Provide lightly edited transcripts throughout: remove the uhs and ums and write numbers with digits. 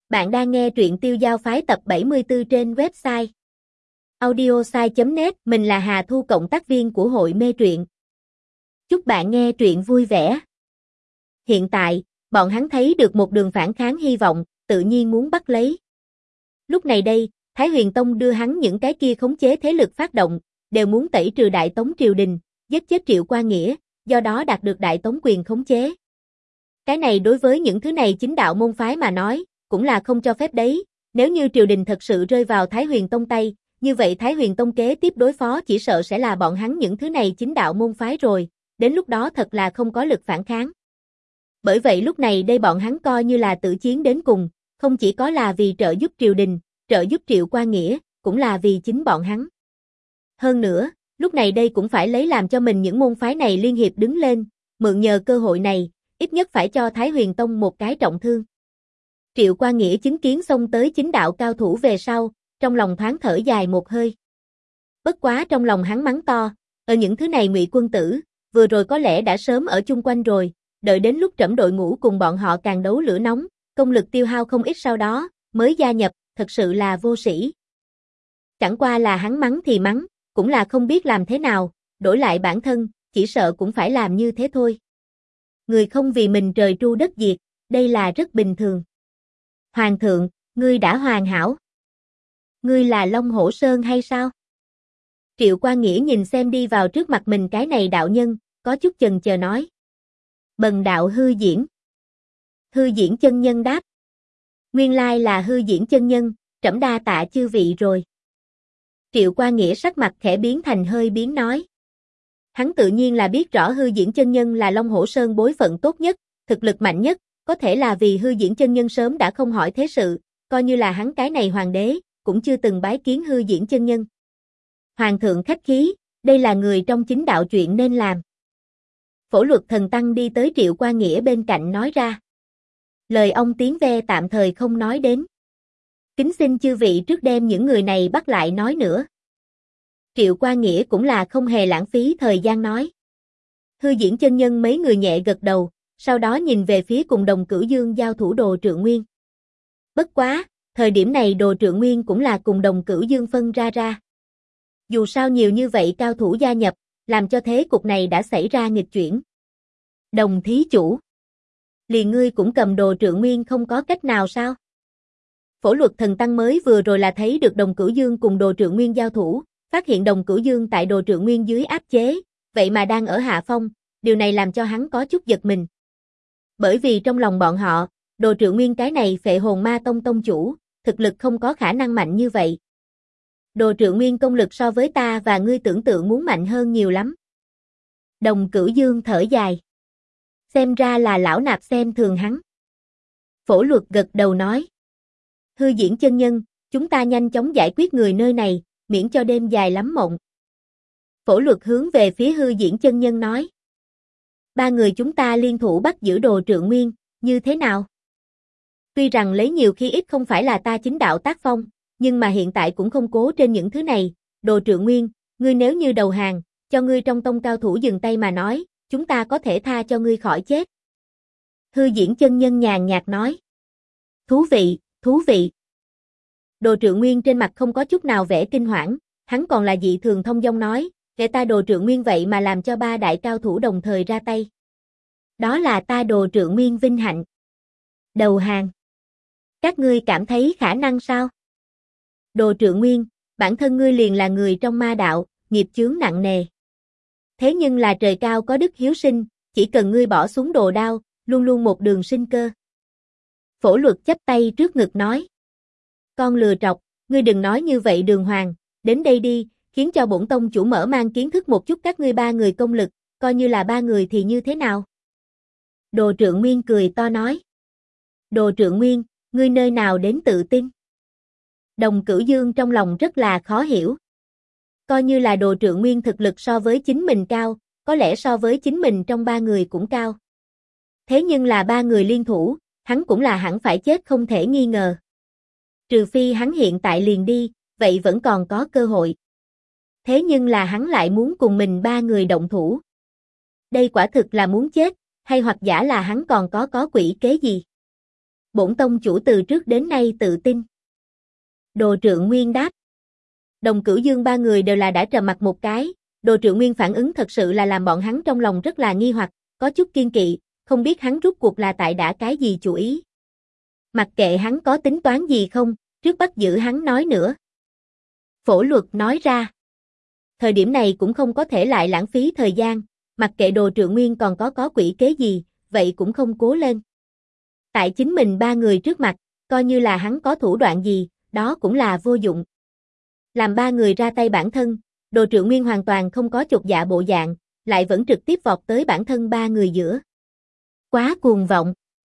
Bạn đang nghe truyện Tiêu Giao Phái tập 74 trên website audiosai.net. Mình là Hà Thu, cộng tác viên của hội mê truyện. Chúc bạn nghe truyện vui vẻ. Hiện tại, bọn hắn thấy được một đường phản kháng hy vọng, tự nhiên muốn bắt lấy. Lúc này đây, Thái Huyền Tông đưa hắn những cái kia khống chế thế lực phát động, đều muốn tẩy trừ Đại Tống triều đình, giết chết Triệu Qua Nghĩa, do đó đạt được Đại Tống quyền khống chế. Cái này đối với những thứ này chính đạo môn phái mà nói, cũng là không cho phép đấy. Nếu như triều đình thật sự rơi vào Thái Huyền Tông tay, như vậy Thái Huyền Tông kế tiếp đối phó chỉ sợ sẽ là bọn hắn những thứ này chính đạo môn phái rồi, đến lúc đó thật là không có lực phản kháng. Bởi vậy lúc này đây bọn hắn coi như là tử chiến đến cùng, không chỉ có là vì trợ giúp triều đình, trợ giúp Triệu Qua Nghĩa, cũng là vì chính bọn hắn. Hơn nữa, lúc này đây cũng phải lấy làm cho mình những môn phái này liên hiệp đứng lên, mượn nhờ cơ hội này, ít nhất phải cho Thái Huyền Tông một cái trọng thương. Triệu Qua Nghĩa chứng kiến xông tới chính đạo cao thủ về sau, trong lòng thoáng thở dài một hơi. Bất quá trong lòng hắn mắng to, ở những thứ này Ngụy quân tử, vừa rồi có lẽ đã sớm ở chung quanh rồi, đợi đến lúc trẫm đội ngũ cùng bọn họ càng đấu lửa nóng, công lực tiêu hao không ít sau đó, mới gia nhập, thật sự là vô sĩ. Chẳng qua là hắn mắng thì mắng, cũng là không biết làm thế nào, đổi lại bản thân, chỉ sợ cũng phải làm như thế thôi. Người không vì mình trời tru đất diệt, đây là rất bình thường. Hoàng thượng, ngươi đã hoàn hảo. Ngươi là Long Hổ Sơn hay sao? Triệu Qua Nghĩa nhìn xem đi vào trước mặt mình cái này đạo nhân, có chút chần chờ nói. Bần đạo Hư Diễn. Hư Diễn chân nhân đáp. Nguyên lai là Hư Diễn chân nhân, trẫm đa tạ chư vị rồi. Triệu Qua Nghĩa sắc mặt khẽ biến thành hơi biến nói. Hắn tự nhiên là biết rõ Hư Diễn chân nhân là Long Hổ Sơn bối phận tốt nhất, thực lực mạnh nhất, có thể là vì Hư Diễn chân nhân sớm đã không hỏi thế sự, coi như là hắn cái này hoàng đế, cũng chưa từng bái kiến Hư Diễn chân nhân. Hoàng thượng khách khí, đây là người trong chính đạo chuyện nên làm. Phổ Luật Thần Tăng đi tới Triệu Qua Nghĩa bên cạnh nói ra. Lời ông tiếng ve tạm thời không nói đến. Kính xin chư vị trước đem những người này bắt lại nói nữa. Triệu Qua Nghĩa cũng là không hề lãng phí thời gian nói. Hư Diễn chân nhân mấy người nhẹ gật đầu, sau đó nhìn về phía cùng Đồng Cửu Dương giao thủ Đồ Trượng Nguyên. Bất quá, thời điểm này Đồ Trượng Nguyên cũng là cùng Đồng Cửu Dương phân ra. Dù sao nhiều như vậy cao thủ gia nhập, làm cho thế cục này đã xảy ra nghịch chuyển. Đồng thí chủ. Liền ngươi cũng cầm Đồ Trượng Nguyên không có cách nào sao? Phổ Luật Thần Tăng mới vừa rồi là thấy được Đồng Cửu Dương cùng Đồ Trượng Nguyên giao thủ, phát hiện Đồng Cửu Dương tại Đồ Trượng Nguyên dưới áp chế, vậy mà đang ở hạ phong, điều này làm cho hắn có chút giật mình. Bởi vì trong lòng bọn họ, Đồ Trượng Nguyên cái này Phệ Hồn Ma Tông tông chủ, thực lực không có khả năng mạnh như vậy. Đồ Trượng Nguyên công lực so với ta và ngươi tưởng tượng muốn mạnh hơn nhiều lắm. Đồng Cửu Dương thở dài. Xem ra là lão nạp xem thường hắn. Phổ Luật gật đầu nói. Hư Diễn chân nhân, chúng ta nhanh chóng giải quyết người nơi này, miễn cho đêm dài lắm mộng. Phổ Luật hướng về phía Hư Diễn chân nhân nói. Ba người chúng ta liên thủ bắt giữ Đồ Trượng Nguyên, như thế nào? Tuy rằng lấy nhiều khi ít không phải là ta chính đạo tác phong, nhưng mà hiện tại cũng không cố trên những thứ này. Đồ Trượng Nguyên, ngươi nếu như đầu hàng, cho ngươi trong tông cao thủ dừng tay mà nói, chúng ta có thể tha cho ngươi khỏi chết. Hư Diễn chân nhân nhàn nhạt nói. Thú vị, thú vị. Đồ Trượng Nguyên trên mặt không có chút nào vẻ kinh hoảng, hắn còn là dị thường thông dong nói, kể ta Đồ Trượng Nguyên vậy mà làm cho ba đại cao thủ đồng thời ra tay. Đó là ta Đồ Trượng Nguyên vinh hạnh. Đầu hàng. Các ngươi cảm thấy khả năng sao? Đồ Trượng Nguyên, bản thân ngươi liền là người trong ma đạo, nghiệp chướng nặng nề. Thế nhưng là trời cao có đức hiếu sinh, chỉ cần ngươi bỏ xuống đồ đao, luôn luôn một đường sinh cơ. Phổ Luật chắp tay trước ngực nói. Con lừa trọc, ngươi đừng nói như vậy Đường Hoàng, đến đây đi, khiến cho bổn tông chủ mở mang kiến thức một chút các ngươi ba người công lực, coi như là ba người thì như thế nào? Đồ Trượng Nguyên cười to nói. Đồ Trượng Nguyên, ngươi nơi nào đến tự tin? Đồng Cửu Dương trong lòng rất là khó hiểu. Coi như là Đồ Trượng Nguyên thực lực so với chính mình cao, có lẽ so với chính mình trong ba người cũng cao. Thế nhưng là ba người liên thủ, hắn cũng là hẳn phải chết không thể nghi ngờ. Trừ phi hắn hiện tại liền đi, vậy vẫn còn có cơ hội. Thế nhưng là hắn lại muốn cùng mình ba người động thủ. Đây quả thực là muốn chết, hay hoặc giả là hắn còn có quỷ kế gì? Bổn tông chủ từ trước đến nay tự tin. Đồ Trượng Nguyên đáp. Đồng Cửu Dương ba người đều là đã trầm mặt một cái, Đồ Trượng Nguyên phản ứng thật sự là làm bọn hắn trong lòng rất là nghi hoặc, có chút kiên kỵ, không biết hắn rút cuộc là tại đã cái gì chủ ý. Mặc kệ hắn có tính toán gì không, trước bắt giữ hắn nói nữa. Phổ Luật nói ra. Thời điểm này cũng không có thể lại lãng phí thời gian, mặc kệ Đồ Trượng Nguyên còn có quỷ kế gì, vậy cũng không cố lên. Tại chính mình ba người trước mặt, coi như là hắn có thủ đoạn gì, đó cũng là vô dụng. Làm ba người ra tay bản thân, Đồ Trượng Nguyên hoàn toàn không có chột dạ bộ dạng, lại vẫn trực tiếp vọt tới bản thân ba người giữa. Quá cuồng vọng.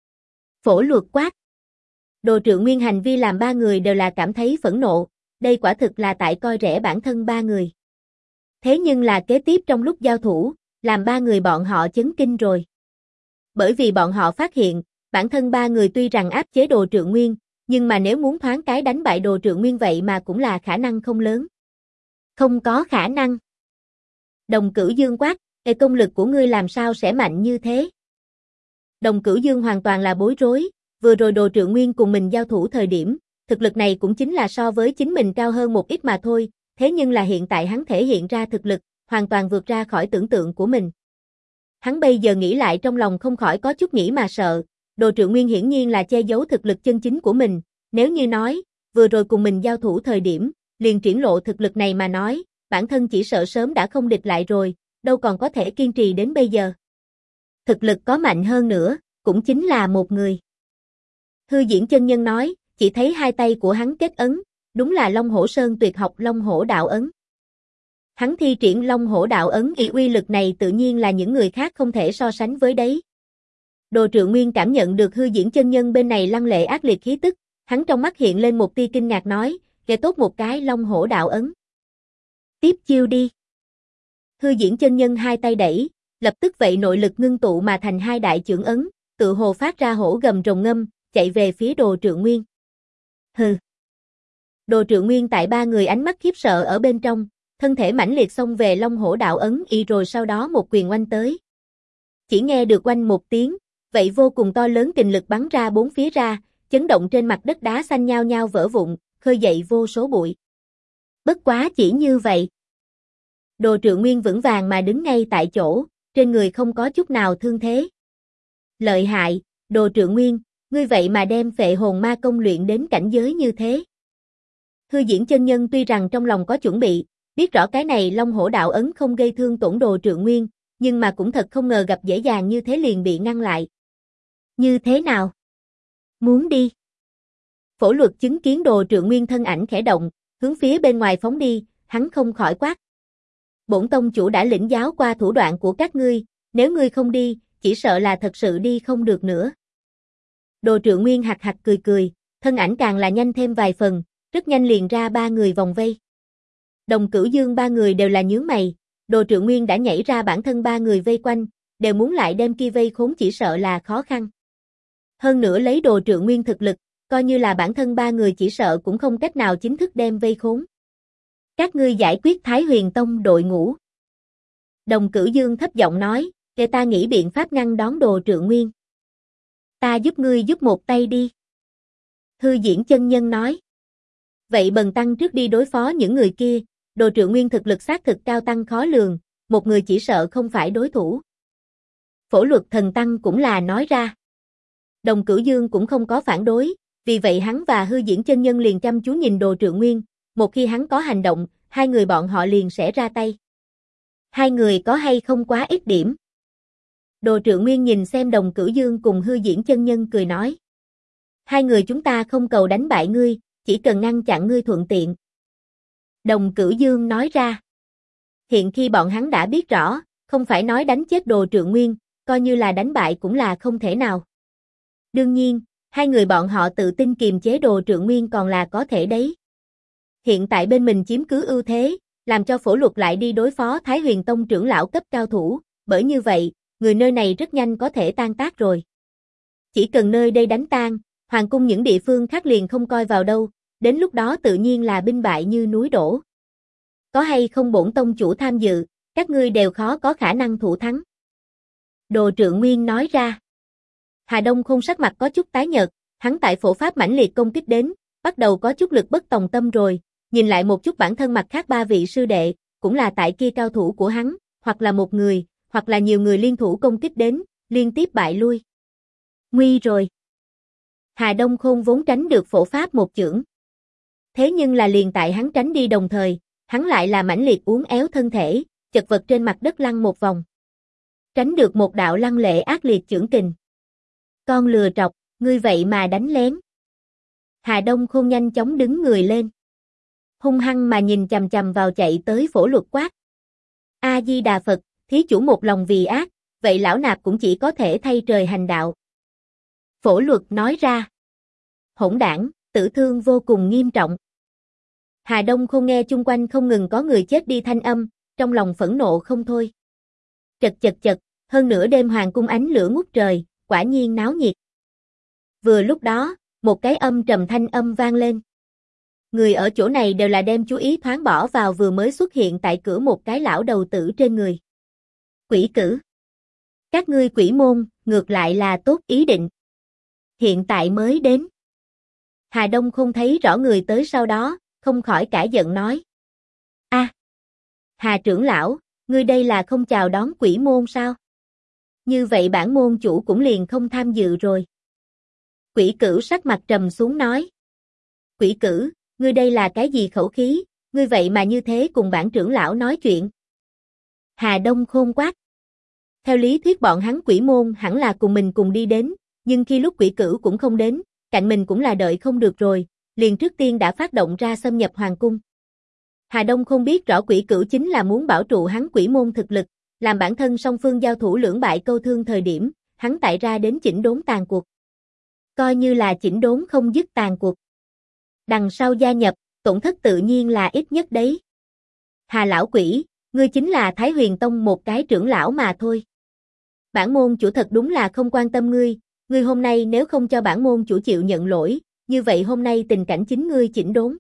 Phổ Luật quát. Đồ Trượng Nguyên hành vi làm ba người đều là cảm thấy phẫn nộ, đây quả thực là tại coi rẻ bản thân ba người. Thế nhưng là kế tiếp trong lúc giao thủ, làm ba người bọn họ chấn kinh rồi. Bởi vì bọn họ phát hiện, bản thân ba người tuy rằng áp chế Đồ Trượng Nguyên, nhưng mà nếu muốn thoáng cái đánh bại Đồ Trượng Nguyên vậy mà cũng là khả năng không lớn. Không có khả năng. Đồng Cửu Dương quát, công lực của ngươi làm sao sẽ mạnh như thế? Đồng Cửu Dương hoàn toàn là bối rối, vừa rồi Đồ Trượng Nguyên cùng mình giao thủ thời điểm, thực lực này cũng chính là so với chính mình cao hơn một ít mà thôi, thế nhưng là hiện tại hắn thể hiện ra thực lực, hoàn toàn vượt ra khỏi tưởng tượng của mình. Hắn bây giờ nghĩ lại trong lòng không khỏi có chút nghĩ mà sợ, Đồ Trượng Nguyên hiển nhiên là che giấu thực lực chân chính của mình, nếu như nói, vừa rồi cùng mình giao thủ thời điểm, liền triển lộ thực lực này mà nói, bản thân chỉ sợ sớm đã không địch lại rồi, đâu còn có thể kiên trì đến bây giờ. Thực lực có mạnh hơn nữa, cũng chính là một người. Hư Diễn chân nhân nói, chỉ thấy hai tay của hắn kết ấn, đúng là Long Hổ Sơn tuyệt học Long Hổ Đạo Ấn. Hắn thi triển Long Hổ Đạo Ấn uy lực này tự nhiên là những người khác không thể so sánh với đấy. Đồ Trượng Nguyên cảm nhận được Hư Diễn chân nhân bên này lăng lệ ác liệt khí tức, hắn trong mắt hiện lên một tia kinh ngạc nói, kể tốt một cái Long Hổ Đạo Ấn. Tiếp chiêu đi. Hư Diễn chân nhân hai tay đẩy, lập tức vậy nội lực ngưng tụ mà thành hai đại chưởng ấn, tự hồ phát ra hổ gầm rồng ngâm, chạy về phía Đồ Trượng Nguyên. Hừ. Đồ Trượng Nguyên tại ba người ánh mắt khiếp sợ ở bên trong, thân thể mãnh liệt xông về Long Hổ Đạo Ấn rồi sau đó một quyền oanh tới. Chỉ nghe được oanh một tiếng, vậy vô cùng to lớn kình lực bắn ra bốn phía ra, chấn động trên mặt đất đá xanh nhao nhao vỡ vụn, khơi dậy vô số bụi. Bất quá chỉ như vậy. Đồ Trượng Nguyên vững vàng mà đứng ngay tại chỗ, trên người không có chút nào thương thế. Lợi hại, Đồ Trượng Nguyên, ngươi vậy mà đem Phệ Hồn Ma Công luyện đến cảnh giới như thế. Hư Diễn chân nhân tuy rằng trong lòng có chuẩn bị, biết rõ cái này Long Hổ Đạo Ấn không gây thương tổn Đồ Trượng Nguyên, nhưng mà cũng thật không ngờ gặp dễ dàng như thế liền bị ngăn lại. Như thế nào? Muốn đi? Phổ Luật chứng kiến Đồ Trượng Nguyên thân ảnh khẽ động, hướng phía bên ngoài phóng đi, hắn không khỏi quát. Bổn tông chủ đã lĩnh giáo qua thủ đoạn của các ngươi, nếu ngươi không đi, chỉ sợ là thật sự đi không được nữa. Đồ Trượng Nguyên hạc hạc cười cười, thân ảnh càng là nhanh thêm vài phần, rất nhanh liền ra ba người vòng vây. Đồng Cửu Dương ba người đều là nhướng mày, Đồ Trượng Nguyên đã nhảy ra bản thân ba người vây quanh, đều muốn lại đem kia vây khốn chỉ sợ là khó khăn. Hơn nữa lấy Đồ Trượng Nguyên thực lực, coi như là bản thân ba người chỉ sợ cũng không cách nào chính thức đem vây khốn. Các ngươi giải quyết Thái Huyền Tông đội ngũ. Đồng Cửu Dương thấp giọng nói, để ta nghĩ biện pháp ngăn đón Đồ Trượng Nguyên. Ta giúp ngươi giúp một tay đi. Hư Diễn chân nhân nói. Vậy bần tăng trước đi đối phó những người kia, Đồ Trượng Nguyên thực lực xác thực cao tăng khó lường, một người chỉ sợ không phải đối thủ. Phổ Luật thần tăng cũng là nói ra. Đồng Cửu Dương cũng không có phản đối, vì vậy hắn và Hư Diễn chân nhân liền chăm chú nhìn Đồ Trượng Nguyên, một khi hắn có hành động, hai người bọn họ liền sẽ ra tay. Hai người có hay không quá ít điểm? Đồ Trượng Nguyên nhìn xem Đồng Cửu Dương cùng Hư Diễn chân nhân cười nói. Hai người chúng ta không cầu đánh bại ngươi, chỉ cần ngăn chặn ngươi thuận tiện. Đồng Cửu Dương nói ra. Hiện khi bọn hắn đã biết rõ, không phải nói đánh chết Đồ Trượng Nguyên, coi như là đánh bại cũng là không thể nào. Đương nhiên, hai người bọn họ tự tin kiềm chế Đồ Trượng Nguyên còn là có thể đấy. Hiện tại bên mình chiếm cứ ưu thế, làm cho Phổ Luật lại đi đối phó Thái Huyền Tông trưởng lão cấp cao thủ, bởi như vậy, người nơi này rất nhanh có thể tan tác rồi. Chỉ cần nơi đây đánh tan, hoàng cung những địa phương khác liền không coi vào đâu, đến lúc đó tự nhiên là binh bại như núi đổ. Có hay không bổn tông chủ tham dự, các ngươi đều khó có khả năng thủ thắng. Đồ Trượng Nguyên nói ra. Hà Đông Khôn sắc mặt có chút tái nhợt, Hắn tại phổ pháp mãnh liệt công kích đến, bắt đầu có chút lực bất tòng tâm rồi, nhìn lại một chút bản thân mặt khác ba vị sư đệ, cũng là tại kia cao thủ của hắn, hoặc là một người, hoặc là nhiều người liên thủ công kích đến, liên tiếp bại lui. Nguy rồi. Hà Đông Khôn vốn tránh được phổ pháp một chưởng. Thế nhưng là liền tại hắn tránh đi đồng thời, hắn lại là mãnh liệt uốn éo thân thể, chật vật trên mặt đất lăn một vòng. Tránh được một đạo lăng lệ ác liệt chưởng kình. Con lừa trọc, ngươi vậy mà đánh lén. Hà Đông Khôn nhanh chóng đứng người lên. Hung hăng mà nhìn chằm chằm vào chạy tới Phổ Luật quát. A-di-đà Phật, thí chủ một lòng vì ác, vậy lão nạp cũng chỉ có thể thay trời hành đạo. Phổ Luật nói ra. Hỗn đảng, tử thương vô cùng nghiêm trọng. Hà Đông Khôn nghe chung quanh không ngừng có người chết đi thanh âm, trong lòng phẫn nộ không thôi. Chật, hơn nửa đêm hoàng cung ánh lửa ngút trời, quả nhiên náo nhiệt. Vừa lúc đó, một cái âm trầm thanh âm vang lên. Người ở chỗ này đều là đem chú ý thoáng bỏ vào vừa mới xuất hiện tại cửa một cái lão đầu tử trên người. Quỷ cử. Các ngươi quỷ môn, ngược lại là tốt ý định. Hiện tại mới đến. Hà Đông không thấy rõ người tới sau đó, không khỏi cả giận nói. Hà trưởng lão, ngươi đây là không chào đón quỷ môn sao? Như vậy bản môn chủ cũng liền không tham dự rồi. Quỷ cửu sắc mặt trầm xuống nói. Quỷ cửu, ngươi đây là cái gì khẩu khí, ngươi vậy mà như thế cùng bản trưởng lão nói chuyện. Hà Đông Khôn quát. Theo lý thuyết bọn hắn quỷ môn hẳn là cùng mình cùng đi đến, nhưng khi lúc quỷ cửu cũng không đến, cạnh mình cũng là đợi không được rồi, liền trước tiên đã phát động ra xâm nhập hoàng cung. Hà Đông không biết rõ quỷ cửu chính là muốn bảo trụ hắn quỷ môn thực lực, làm bản thân song phương giao thủ lưỡng bại câu thương thời điểm, hắn tại ra đến chỉnh đốn tàn cuộc. Coi như là chỉnh đốn không dứt tàn cuộc. Đằng sau gia nhập, tổn thất tự nhiên là ít nhất đấy. Hà lão quỷ, ngươi chính là Thái Huyền Tông một cái trưởng lão mà thôi. Bản môn chủ thật đúng là không quan tâm ngươi hôm nay nếu không cho bản môn chủ chịu nhận lỗi, như vậy hôm nay tình cảnh chính ngươi chỉnh đốn.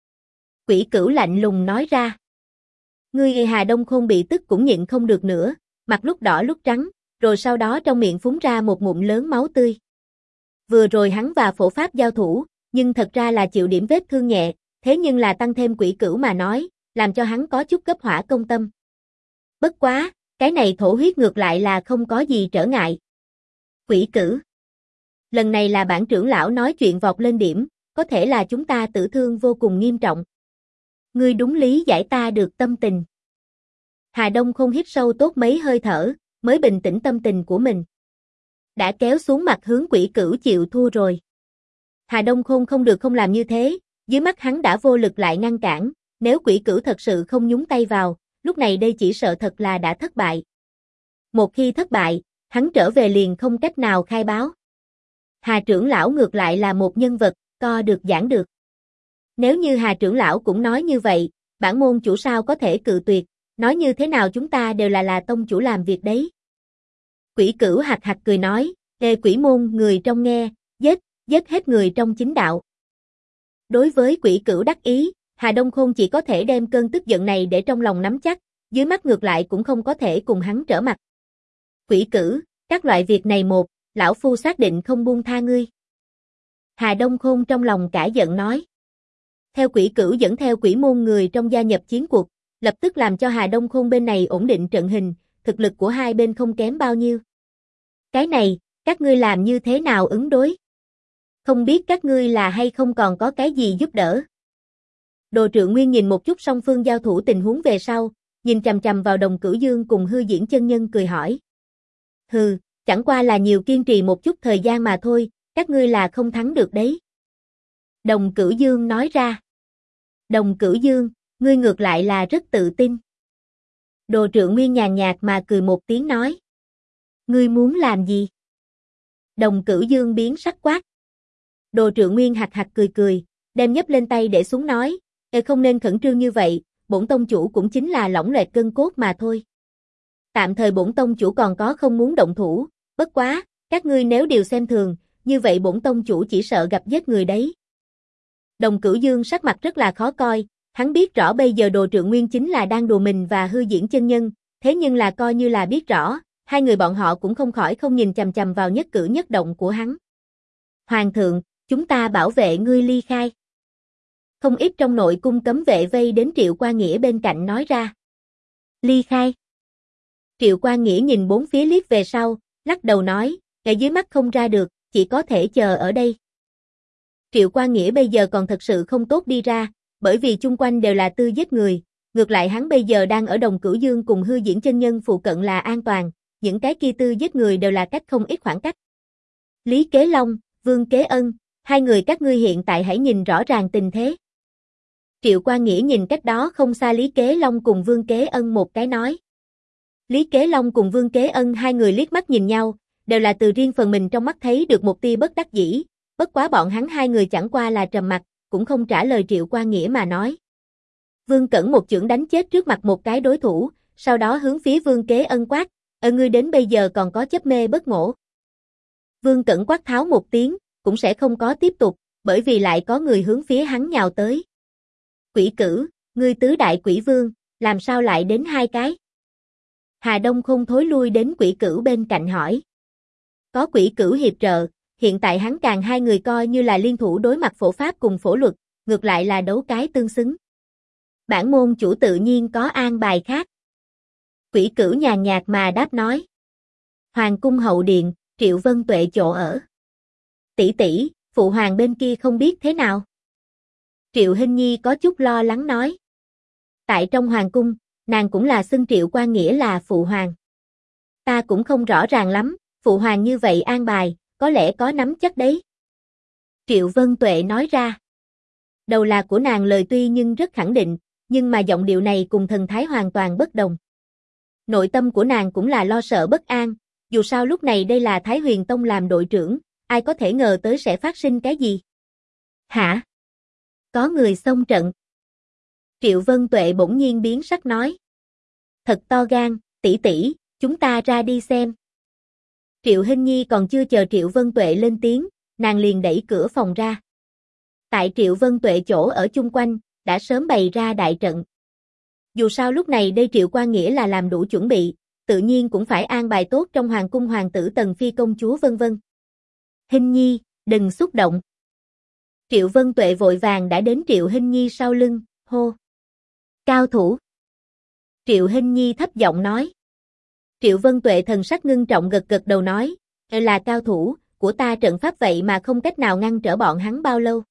Quỷ cửu lạnh lùng nói ra. Ngươi Hà Đông Khôn bị tức cũng nhịn không được nữa, mặt lúc đỏ lúc trắng, rồi sau đó trong miệng phúng ra một ngụm lớn máu tươi. Vừa rồi hắn và phổ pháp giao thủ, nhưng thật ra là chịu điểm vết thương nhẹ, thế nhưng là tăng thêm quỷ cửu mà nói, làm cho hắn có chút gấp hỏa công tâm. Bất quá, cái này thổ huyết ngược lại là không có gì trở ngại. Quỷ cửu. Lần này là bản trưởng lão nói chuyện vọt lên điểm, có thể là chúng ta tử thương vô cùng nghiêm trọng. Ngươi đúng lý giải ta được tâm tình. Hà Đông không hít sâu tốt mấy hơi thở, mới bình tĩnh tâm tình của mình. Đã kéo xuống mặt hướng quỷ cửu chịu thua rồi. Hà Đông Khôn không được không làm như thế, dưới mắt hắn đã vô lực lại ngăn cản, nếu quỷ cửu thật sự không nhúng tay vào, lúc này đây chỉ sợ thật là đã thất bại. Một khi thất bại, hắn trở về liền không cách nào khai báo. Hà trưởng lão ngược lại là một nhân vật, co được giảng được. Nếu như Hà trưởng lão cũng nói như vậy, bản môn chủ sao có thể cự tuyệt, nói như thế nào chúng ta đều là tông chủ làm việc đấy. Quỷ cửu hạc hạc cười nói, Ê quỷ môn người trong nghe, giết hết người trong chính đạo. Đối với quỷ cửu đắc ý, Hà Đông Khôn chỉ có thể đem cơn tức giận này để trong lòng nắm chắc, dưới mắt ngược lại cũng không có thể cùng hắn trở mặt. Quỷ cửu, các loại việc này một, lão phu xác định không buông tha ngươi. Hà Đông Khôn trong lòng cả giận nói. Theo quỷ cửu dẫn theo quỷ môn người trong gia nhập chiến cuộc, lập tức làm cho Hà Đông Khôn bên này ổn định trận hình, thực lực của hai bên không kém bao nhiêu. Cái này, các ngươi làm như thế nào ứng đối? Không biết các ngươi là hay không còn có cái gì giúp đỡ? Đồ Trượng Nguyên nhìn một chút song phương giao thủ tình huống về sau, nhìn chằm chằm vào Đồng Cửu Dương cùng Hư Diễn chân nhân cười hỏi. Hừ, chẳng qua là nhiều kiên trì một chút thời gian mà thôi, các ngươi là không thắng được đấy. Đồng Cửu Dương nói ra. Đồng Cửu Dương, ngươi ngược lại là rất tự tin. Đồ Trượng Nguyên nhàn nhạt mà cười một tiếng nói. Ngươi muốn làm gì? Đồng Cửu Dương biến sắc quát. Đồ Trượng Nguyên hạc hạc cười, đem nhấc lên tay để xuống nói, không nên khẩn trương như vậy, bổn tông chủ cũng chính là lỏng loẹt gân cốt mà thôi. Tạm thời bổn tông chủ còn có không muốn động thủ, bất quá, các ngươi nếu đều xem thường, như vậy bổn tông chủ chỉ sợ gặp giết người đấy. Đồng Cửu Dương sắc mặt rất là khó coi, hắn biết rõ bây giờ Đồ Trượng Nguyên chính là đang đùa mình và Hư Diễn chân nhân, thế nhưng là coi như là biết rõ, hai người bọn họ cũng không khỏi không nhìn chằm chằm vào nhất cử nhất động của hắn. Hoàng thượng, chúng ta bảo vệ ngươi ly khai. Không ít trong nội cung cấm vệ vây đến Triệu Qua Nghĩa bên cạnh nói ra. Ly khai. Triệu Qua Nghĩa nhìn bốn phía liếc về sau, lắc đầu nói, ở dưới mắt không ra được, chỉ có thể chờ ở đây. Triệu Qua Nghĩa bây giờ còn thật sự không tốt đi ra, bởi vì chung quanh đều là tư giết người, ngược lại hắn bây giờ đang ở Đồng Cửu Dương cùng Hư Diễn chân nhân phụ cận là an toàn, những cái kia tư giết người đều là cách không ít khoảng cách. Lý Kế Long, Vương Kế Ân, hai người các ngươi hiện tại hãy nhìn rõ ràng tình thế. Triệu Qua Nghĩa nhìn cách đó không xa Lý Kế Long cùng Vương Kế Ân một cái nói. Lý Kế Long cùng Vương Kế Ân hai người liếc mắt nhìn nhau, đều là từ riêng phần mình trong mắt thấy được một tia bất đắc dĩ, bất quá bọn hắn hai người chẳng qua là trầm mặc, cũng không trả lời Triệu Qua Nghĩa mà nói. Vương Cẩn một chưởng đánh chết trước mặt một cái đối thủ, sau đó hướng phía Vương Kế Ân quát, ngươi đến bây giờ còn có chấp mê bất ngộ. Vương Cẩn quát tháo một tiếng, cũng sẽ không có tiếp tục, bởi vì lại có người hướng phía hắn nhào tới. Quỷ Cử, ngươi tứ đại quỷ vương, làm sao lại đến hai cái? Hà Đông Khôn thối lui đến Quỷ Cửu bên cạnh hỏi. Có Quỷ Cửu hiệp trợ, hiện tại hắn càng hai người coi như là liên thủ đối mặt phổ pháp cùng phổ luật, ngược lại là đấu cái tương xứng. Bản môn chủ tự nhiên có an bài khác. Quỷ Cửu nhàn nhạt mà đáp nói. Hoàng cung hậu điện, Triệu Vân Tuệ chỗ ở. Tỷ tỷ, phụ hoàng bên kia không biết thế nào. Triệu Hinh Nhi có chút lo lắng nói. Tại trong hoàng cung, nàng cũng là xưng Triệu Qua Nghĩa là phụ hoàng. Ta cũng không rõ ràng lắm, phụ hoàng như vậy an bài, có lẽ có nắm chắc đấy. Triệu Vân Tuệ nói ra. Đầu là của nàng lời tuy nhưng rất khẳng định, nhưng mà giọng điệu này cùng thần thái hoàn toàn bất đồng. Nội tâm của nàng cũng là lo sợ bất an, dù sao lúc này đây là Thái Huyền Tông làm đội trưởng, ai có thể ngờ tới sẽ phát sinh cái gì? Hả? Có người xông trận. Triệu Vân Tuệ bỗng nhiên biến sắc nói. Thật to gan, tỷ tỷ, chúng ta ra đi xem. Triệu Hinh Nhi còn chưa chờ Triệu Vân Tuệ lên tiếng, nàng liền đẩy cửa phòng ra. Tại Triệu Vân Tuệ chỗ ở chung quanh, đã sớm bày ra đại trận. Dù sao lúc này đây Triệu Qua Nghĩa là làm đủ chuẩn bị, tự nhiên cũng phải an bài tốt trong hoàng cung hoàng tử Tần Phi công chúa vân vân. Hinh Nhi, đừng xúc động. Triệu Vân Tuệ vội vàng đã đến Triệu Hinh Nhi sau lưng, hô. Cao thủ. Triệu Hinh Nhi thấp giọng nói. Triệu Vân Tuệ thần sắc ngưng trọng gật gật đầu nói, là cao thủ, của ta trận pháp vậy mà không cách nào ngăn trở bọn hắn bao lâu.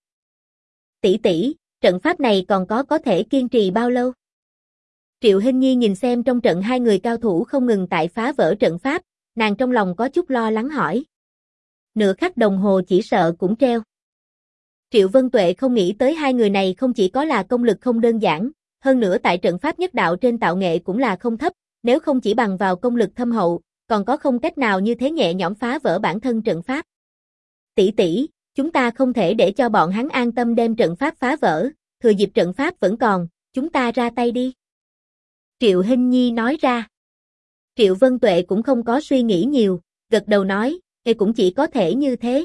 Tỷ tỷ, trận pháp này còn có thể kiên trì bao lâu? Triệu Hinh Nhi nhìn xem trong trận hai người cao thủ không ngừng tại phá vỡ trận pháp, nàng trong lòng có chút lo lắng hỏi. Nửa khắc đồng hồ chỉ sợ cũng treo. Triệu Vân Tuệ không nghĩ tới hai người này không chỉ có là công lực không đơn giản, hơn nữa tại trận pháp nhất đạo trên tạo nghệ cũng là không thấp, nếu không chỉ bằng vào công lực thâm hậu, còn có không cách nào như thế nhẹ nhõm phá vỡ bản thân trận pháp. Tỷ tỷ, chúng ta không thể để cho bọn hắn an tâm đem trận pháp phá vỡ, thừa dịp trận pháp vẫn còn, chúng ta ra tay đi. Triệu Hinh Nhi nói ra. Triệu Vân Tuệ cũng không có suy nghĩ nhiều, gật đầu nói, cũng chỉ có thể như thế.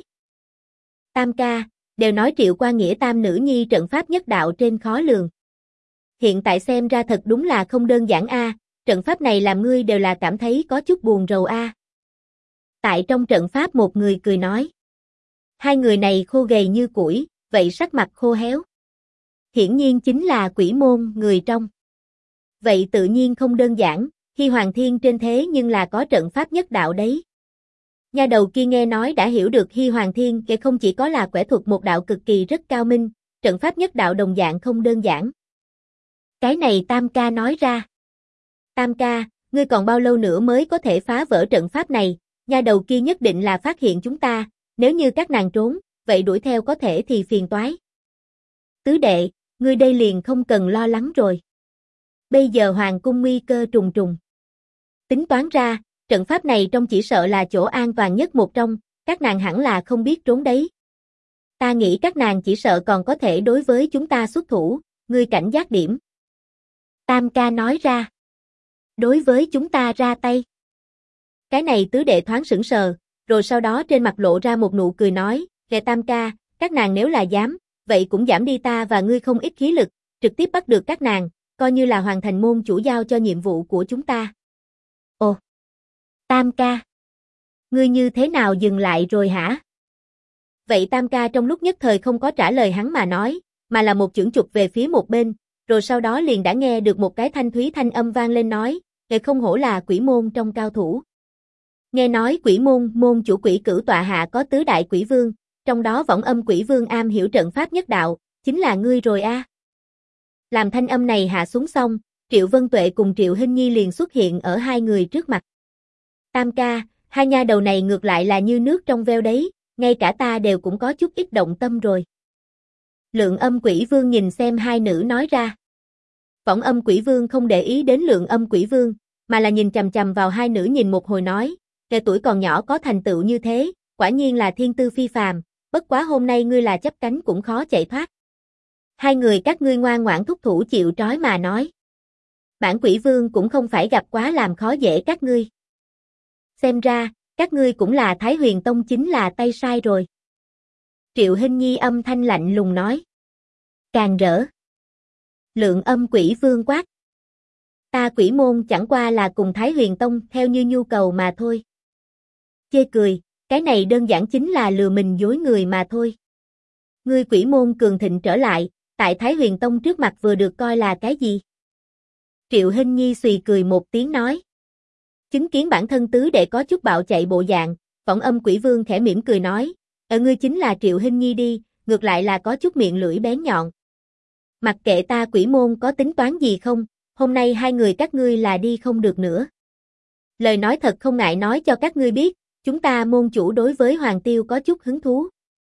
Tam ca, đều nói Triệu Qua Nghĩa tam nữ nhi trận pháp nhất đạo trên khó lường. Hiện tại xem ra thật đúng là không đơn giản a, trận pháp này làm ngươi đều là cảm thấy có chút buồn rầu a. Tại trong trận pháp một người cười nói. Hai người này khô gầy như củi, vậy sắc mặt khô héo. Hiển nhiên chính là quỷ môn người trong. Vậy tự nhiên không đơn giản, Hy Hoàng Thiên trên thế nhưng là có trận pháp nhất đạo đấy. Nha đầu kia nghe nói đã hiểu được Hy Hoàng Thiên kể không chỉ có là quẻ thuật một đạo cực kỳ rất cao minh, trận pháp nhất đạo đồng dạng không đơn giản. Cái này Tam ca nói ra. Tam ca, ngươi còn bao lâu nữa mới có thể phá vỡ trận pháp này, nha đầu kia nhất định là phát hiện chúng ta, nếu như các nàng trốn, vậy đuổi theo có thể thì phiền toái. Tứ đệ, ngươi đây liền không cần lo lắng rồi. Bây giờ hoàng cung nguy cơ trùng trùng. Tính toán ra, trận pháp này trong chỉ sợ là chỗ an toàn nhất một trong, các nàng hẳn là không biết trốn đấy. Ta nghĩ các nàng chỉ sợ còn có thể đối với chúng ta xuất thủ, ngươi cảnh giác điểm. Tam ca nói ra. Đối với chúng ta ra tay. Cái này tứ đệ thoáng sững sờ, rồi sau đó trên mặt lộ ra một nụ cười nói, kẻ Tam ca, các nàng nếu là dám, vậy cũng giảm đi ta và ngươi không ít khí lực, trực tiếp bắt được các nàng, coi như là hoàn thành môn chủ giao cho nhiệm vụ của chúng ta. Ồ! Tam ca! Ngươi như thế nào dừng lại rồi hả? Vậy Tam ca trong lúc nhất thời không có trả lời hắn mà nói, mà là một chưởng chụp về phía một bên, rồi sau đó liền đã nghe được một cái thanh thúy thanh âm vang lên nói, "Ngài không hổ là quỷ môn trong cao thủ. Nghe nói quỷ môn, môn chủ Quỷ Cửu tọa hạ có tứ đại quỷ vương, trong đó Võng Âm Quỷ Vương am hiểu trận pháp nhất đạo, chính là ngươi rồi a." Làm thanh âm này hạ xuống xong, Triệu Vân Tuệ cùng Triệu Hinh Nhi liền xuất hiện ở hai người trước mặt. "Tam ca, hai nha đầu này ngược lại là như nước trong veo đấy, ngay cả ta đều cũng có chút ít động tâm rồi." Lượng Âm Quỷ Vương nhìn xem hai nữ nói ra. Võng Âm Quỷ Vương không để ý đến Lượng Âm Quỷ Vương, mà là nhìn chằm chằm vào hai nữ nhìn một hồi nói, "Kẻ tuổi còn nhỏ có thành tựu như thế, quả nhiên là thiên tư phi phàm, bất quá hôm nay ngươi là chấp cánh cũng khó chạy thoát. Hai người các ngươi ngoan ngoãn thúc thủ chịu trói mà nói. Bản Quỷ Vương cũng không phải gặp quá làm khó dễ các ngươi. Xem ra, các ngươi cũng là Thái Huyền Tông chính là tay sai rồi." Triệu Hinh Nhi âm thanh lạnh lùng nói. "Càng rỡ." Lượng Âm Quỷ Vương quát. "Ta Quỷ môn chẳng qua là cùng Thái Huyền Tông theo như nhu cầu mà thôi." Chê cười, cái này đơn giản chính là lừa mình dối người mà thôi. Ngươi Quỷ môn cường thịnh trở lại, tại Thái Huyền Tông trước mặt vừa được coi là cái gì? Triệu Hinh Nhi xùy cười một tiếng nói. Chứng kiến bản thân tứ đệ có chút bạo chạy bộ dạng, Võng Âm Quỷ Vương khẽ mỉm cười nói, ngươi chính là Triệu Hinh Nhi đi, ngược lại là có chút miệng lưỡi bén nhọn. Mặc kệ ta Quỷ môn có tính toán gì không, hôm nay hai người các ngươi là đi không được nữa. Lời nói thật không ngại nói cho các ngươi biết, chúng ta môn chủ đối với Hoàng Tiêu có chút hứng thú.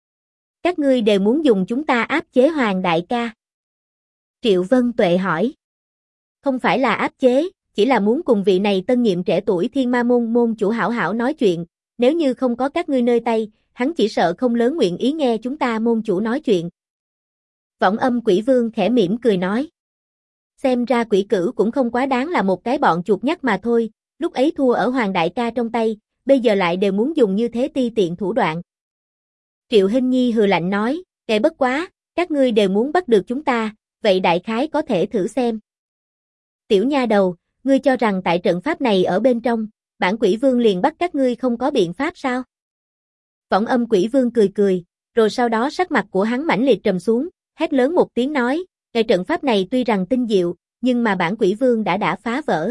Các ngươi đều muốn dùng chúng ta áp chế Hoàng đại ca. Triệu Vân Tuệ hỏi. Không phải là áp chế, chỉ là muốn cùng vị này tân nhiệm trẻ tuổi Thiên Ma môn môn chủ hảo hảo nói chuyện, nếu như không có các ngươi nơi tay, hắn chỉ sợ không lớn nguyện ý nghe chúng ta môn chủ nói chuyện. Võng Âm Quỷ Vương khẽ mỉm cười nói. Xem ra Quỷ Cửu cũng không quá đáng là một cái bọn chuột nhắt mà thôi, lúc ấy thua ở Hoàng đại ca trong tay, bây giờ lại đều muốn dùng như thế ti tiện thủ đoạn. Triệu Hinh Nhi hừ lạnh nói, kệ bất quá, các ngươi đều muốn bắt được chúng ta, vậy đại khái có thể thử xem. Tiểu nha đầu, ngươi cho rằng tại trận pháp này ở bên trong, bản Quỷ Vương liền bắt các ngươi không có biện pháp sao? Võng Âm Quỷ Vương cười cười, rồi sau đó sắc mặt của hắn mãnh liệt trầm xuống, hét lớn một tiếng nói, cái trận pháp này tuy rằng tinh diệu, nhưng mà bản Quỷ Vương đã phá vỡ.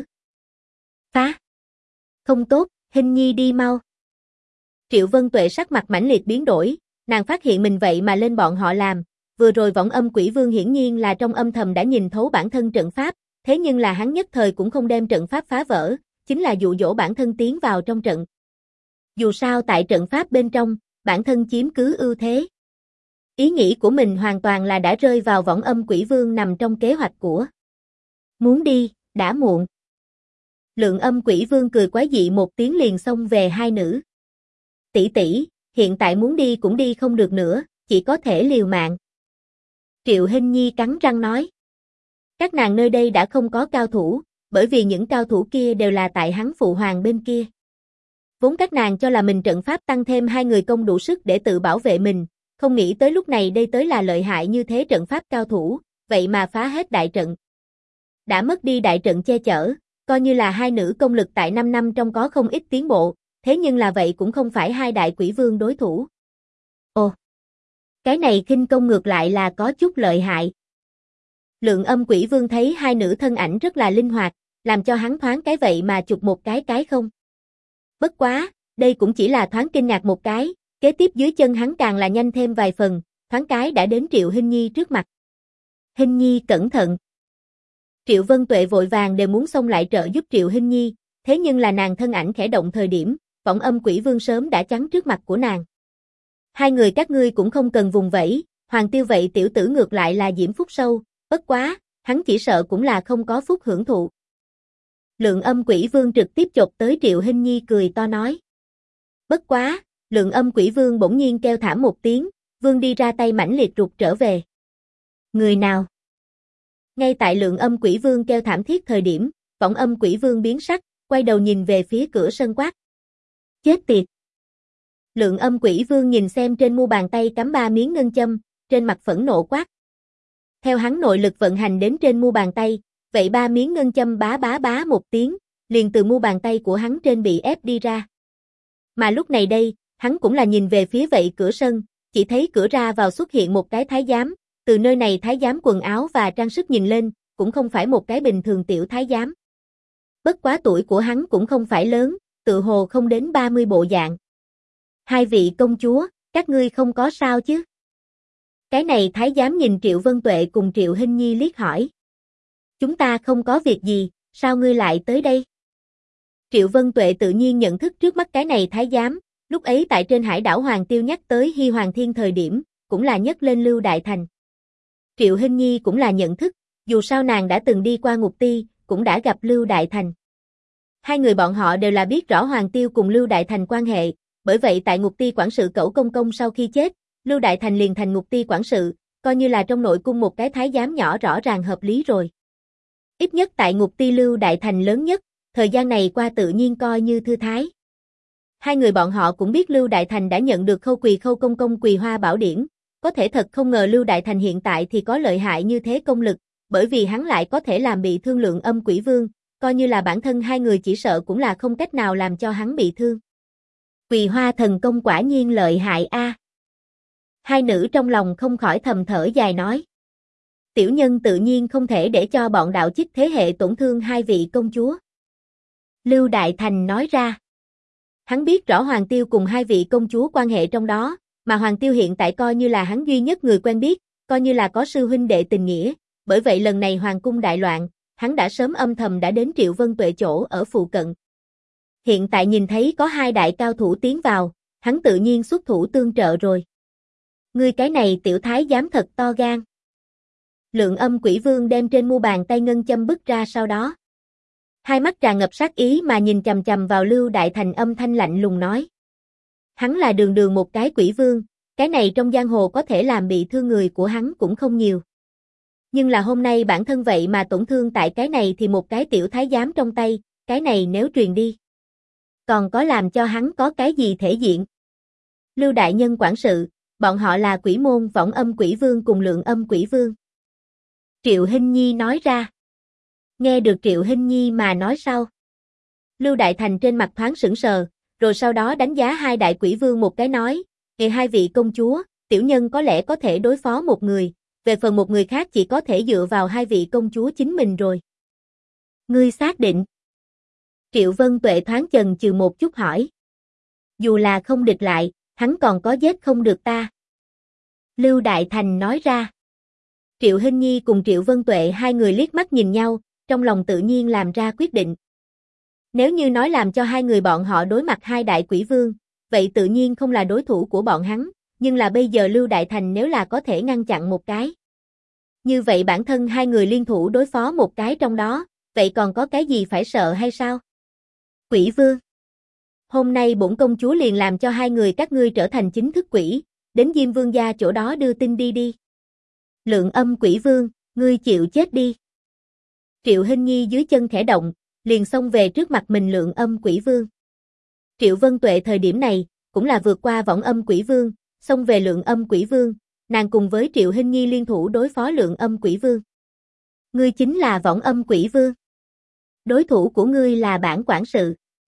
Phá? Không tốt, Hinh Nhi đi mau. Triệu Vân Tuệ sắc mặt mãnh liệt biến đổi, nàng phát hiện mình vậy mà lên bọn họ làm, vừa rồi Võng Âm Quỷ Vương hiển nhiên là trong âm thầm đã nhìn thấu bản thân trận pháp, thế nhưng là hắn nhất thời cũng không đem trận pháp phá vỡ, chính là dụ dỗ bản thân tiến vào trong trận. Dù sao tại trận pháp bên trong, bản thân chiếm cứ ưu thế. Ý nghĩ của mình hoàn toàn là đã rơi vào Võng Âm Quỷ Vương nằm trong kế hoạch của. Muốn đi, đã muộn. Lượng Âm Quỷ Vương cười quái dị một tiếng liền xông về hai nữ. Tỷ tỷ, hiện tại muốn đi cũng đi không được nữa, chỉ có thể liều mạng. Triệu Hinh Nhi cắn răng nói. Các nàng nơi đây đã không có cao thủ, bởi vì những cao thủ kia đều là tại hắn phụ hoàng bên kia. Vốn các nàng cho là mình trận pháp tăng thêm hai người công đủ sức để tự bảo vệ mình, không nghĩ tới lúc này đây tới là lợi hại như thế trận pháp cao thủ, vậy mà phá hết đại trận. Đã mất đi đại trận che chở, coi như là hai nữ công lực tại 5 năm trong có không ít tiến bộ, thế nhưng là vậy cũng không phải hai đại quỷ vương đối thủ. Ồ, cái này khinh công ngược lại là có chút lợi hại. Lượng Âm Quỷ Vương thấy hai nữ thân ảnh rất là linh hoạt, làm cho hắn thoáng cái vậy mà chụp một cái không. Bất quá, đây cũng chỉ là thoáng kinh ngạc một cái, kế tiếp dưới chân hắn càng là nhanh thêm vài phần, thoáng cái đã đến Triệu Hinh Nhi trước mặt. Hinh Nhi cẩn thận. Triệu Vân Tuệ vội vàng đều muốn xông lại trợ giúp Triệu Hinh Nhi, thế nhưng là nàng thân ảnh khẽ động thời điểm, Võng Âm Quỷ Vương sớm đã chắn trước mặt của nàng. Hai người các ngươi cũng không cần vùng vẫy, Hoàng Tiêu vậy tiểu tử ngược lại là diễm phúc sâu, bất quá, hắn chỉ sợ cũng là không có phúc hưởng thụ. Lượng Âm Quỷ Vương trực tiếp chộp tới Triệu Hinh Nhi cười to nói. Bất quá, Lượng Âm Quỷ Vương bỗng nhiên kêu thảm một tiếng, Vương đi ra tay mãnh liệt rụt trở về. Người nào? Ngay tại Lượng Âm Quỷ Vương kêu thảm thiết thời điểm, Võng Âm Quỷ Vương biến sắc, quay đầu nhìn về phía cửa sân quát. Chết tiệt! Lượng Âm Quỷ Vương nhìn xem trên mu bàn tay cắm 3 miếng ngân châm, trên mặt phẫn nộ quát. Theo hắn nội lực vận hành đến trên mu bàn tay, vậy 3 miếng ngân châm bá bá bá một tiếng, liền từ mu bàn tay của hắn trên bị ép đi ra. Mà lúc này đây, hắn cũng là nhìn về phía vậy cửa sân, chỉ thấy cửa ra vào xuất hiện một cái thái giám, từ nơi này thái giám quần áo và trang sức nhìn lên, cũng không phải một cái bình thường tiểu thái giám. Bất quá tuổi của hắn cũng không phải lớn, tự hồ không đến 30 bộ dạng. Hai vị công chúa, các ngươi không có sao chứ? Cái này thái giám nhìn Triệu Vân Tuệ cùng Triệu Hinh Nhi liếc hỏi. Chúng ta không có việc gì, sao ngươi lại tới đây? Triệu Vân Tuệ tự nhiên nhận thức trước mắt cái này thái giám, lúc ấy tại trên hải đảo Hoàng Tiêu nhắc tới Hy Hoàng Thiên thời điểm, cũng là nhắc lên Lưu Đại Thành. Triệu Hinh Nhi cũng là nhận thức, dù sao nàng đã từng đi qua Ngục Ti, cũng đã gặp Lưu Đại Thành. Hai người bọn họ đều là biết rõ Hoàng Tiêu cùng Lưu Đại Thành quan hệ, bởi vậy tại Ngục Ti quản sự Cẩu Công Công sau khi chết, Lưu Đại Thành liền thành Ngục Ti quản sự, coi như là trong nội cung một cái thái giám nhỏ rõ ràng hợp lý rồi. Ít nhất tại Ngục Ti Lưu Đại Thành lớn nhất, thời gian này qua tự nhiên coi như thư thái. Hai người bọn họ cũng biết Lưu Đại Thành đã nhận được Khâu Công Công Quỳ Hoa Bảo Điển, có thể thật không ngờ Lưu Đại Thành hiện tại thì có lợi hại như thế công lực, bởi vì hắn lại có thể làm bị thương Lượng Âm Quỷ Vương, coi như là bản thân hai người chỉ sợ cũng là không cách nào làm cho hắn bị thương. Quỳ Hoa thần công quả nhiên lợi hại a. Hai nữ trong lòng không khỏi thầm thở dài nói. Tiểu nhân tự nhiên không thể để cho bọn đạo chích thế hệ tổn thương hai vị công chúa. Lưu Đại Thành nói ra. Hắn biết rõ Hoàng Tiêu cùng hai vị công chúa quan hệ trong đó, mà Hoàng Tiêu hiện tại coi như là hắn duy nhất người quen biết, coi như là có sư huynh đệ tình nghĩa, bởi vậy lần này Hoàng cung đại loạn, hắn đã sớm âm thầm đã đến Triệu Vân Tuệ chỗ ở phụ cận. Hiện tại nhìn thấy có hai đại cao thủ tiến vào, hắn tự nhiên xuất thủ tương trợ rồi. Ngươi cái này tiểu thái giám thật to gan. Lượng Âm Quỷ Vương đem trên mu bàn tay ngân châm bứt ra sau đó. Hai mắt tràn ngập sát ý mà nhìn chằm chằm vào Lưu Đại Thành âm thanh lạnh lùng nói. Hắn là đường đường một cái quỷ vương, cái này trong giang hồ có thể làm bị thương người của hắn cũng không nhiều. Nhưng là hôm nay bản thân vậy mà tổn thương tại cái này thì một cái tiểu thái giám trong tay, cái này nếu truyền đi. Còn có làm cho hắn có cái gì thể diện? Lưu Đại Nhân quản sự, bọn họ là Quỷ Môn Võng Âm Quỷ Vương cùng Lượng Âm Quỷ Vương. Triệu Hinh Nhi nói ra. Nghe được Triệu Hinh Nhi mà nói sau. Lưu Đại Thành trên mặt thoáng sững sờ, rồi sau đó đánh giá hai đại quỷ vương một cái nói, hai vị công chúa, tiểu nhân có lẽ có thể đối phó một người, về phần một người khác chỉ có thể dựa vào hai vị công chúa chính mình rồi. Ngươi xác định. Triệu Vân Tuệ thoáng chần chừ một chút hỏi. Dù là không địch lại, hắn còn có giết không được ta. Lưu Đại Thành nói ra. Triệu Hinh Nhi cùng Triệu Vân Tuệ hai người liếc mắt nhìn nhau, trong lòng tự nhiên làm ra quyết định. Nếu như nói làm cho hai người bọn họ đối mặt hai đại quỷ vương, vậy tự nhiên không là đối thủ của bọn hắn, nhưng là bây giờ Lưu Đại Thành nếu là có thể ngăn chặn một cái. Như vậy bản thân hai người liên thủ đối phó một cái trong đó, vậy còn có cái gì phải sợ hay sao? Quỷ vương. Hôm nay bổn công chúa liền làm cho hai người các ngươi trở thành chính thức quỷ, đến Diêm Vương gia chỗ đó đưa tin đi đi. Lượng Âm Quỷ Vương, ngươi chịu chết đi. Triệu Hinh Nhi dưới chân khẽ động, liền xông về trước mặt mình Lượng Âm Quỷ Vương. Triệu Vân Tuệ thời điểm này, cũng là vượt qua Võng Âm Quỷ Vương, xông về Lượng Âm Quỷ Vương, nàng cùng với Triệu Hinh Nhi liên thủ đối phó Lượng Âm Quỷ Vương. Ngươi chính là Võng Âm Quỷ Vương. Đối thủ của ngươi là bản quản sự.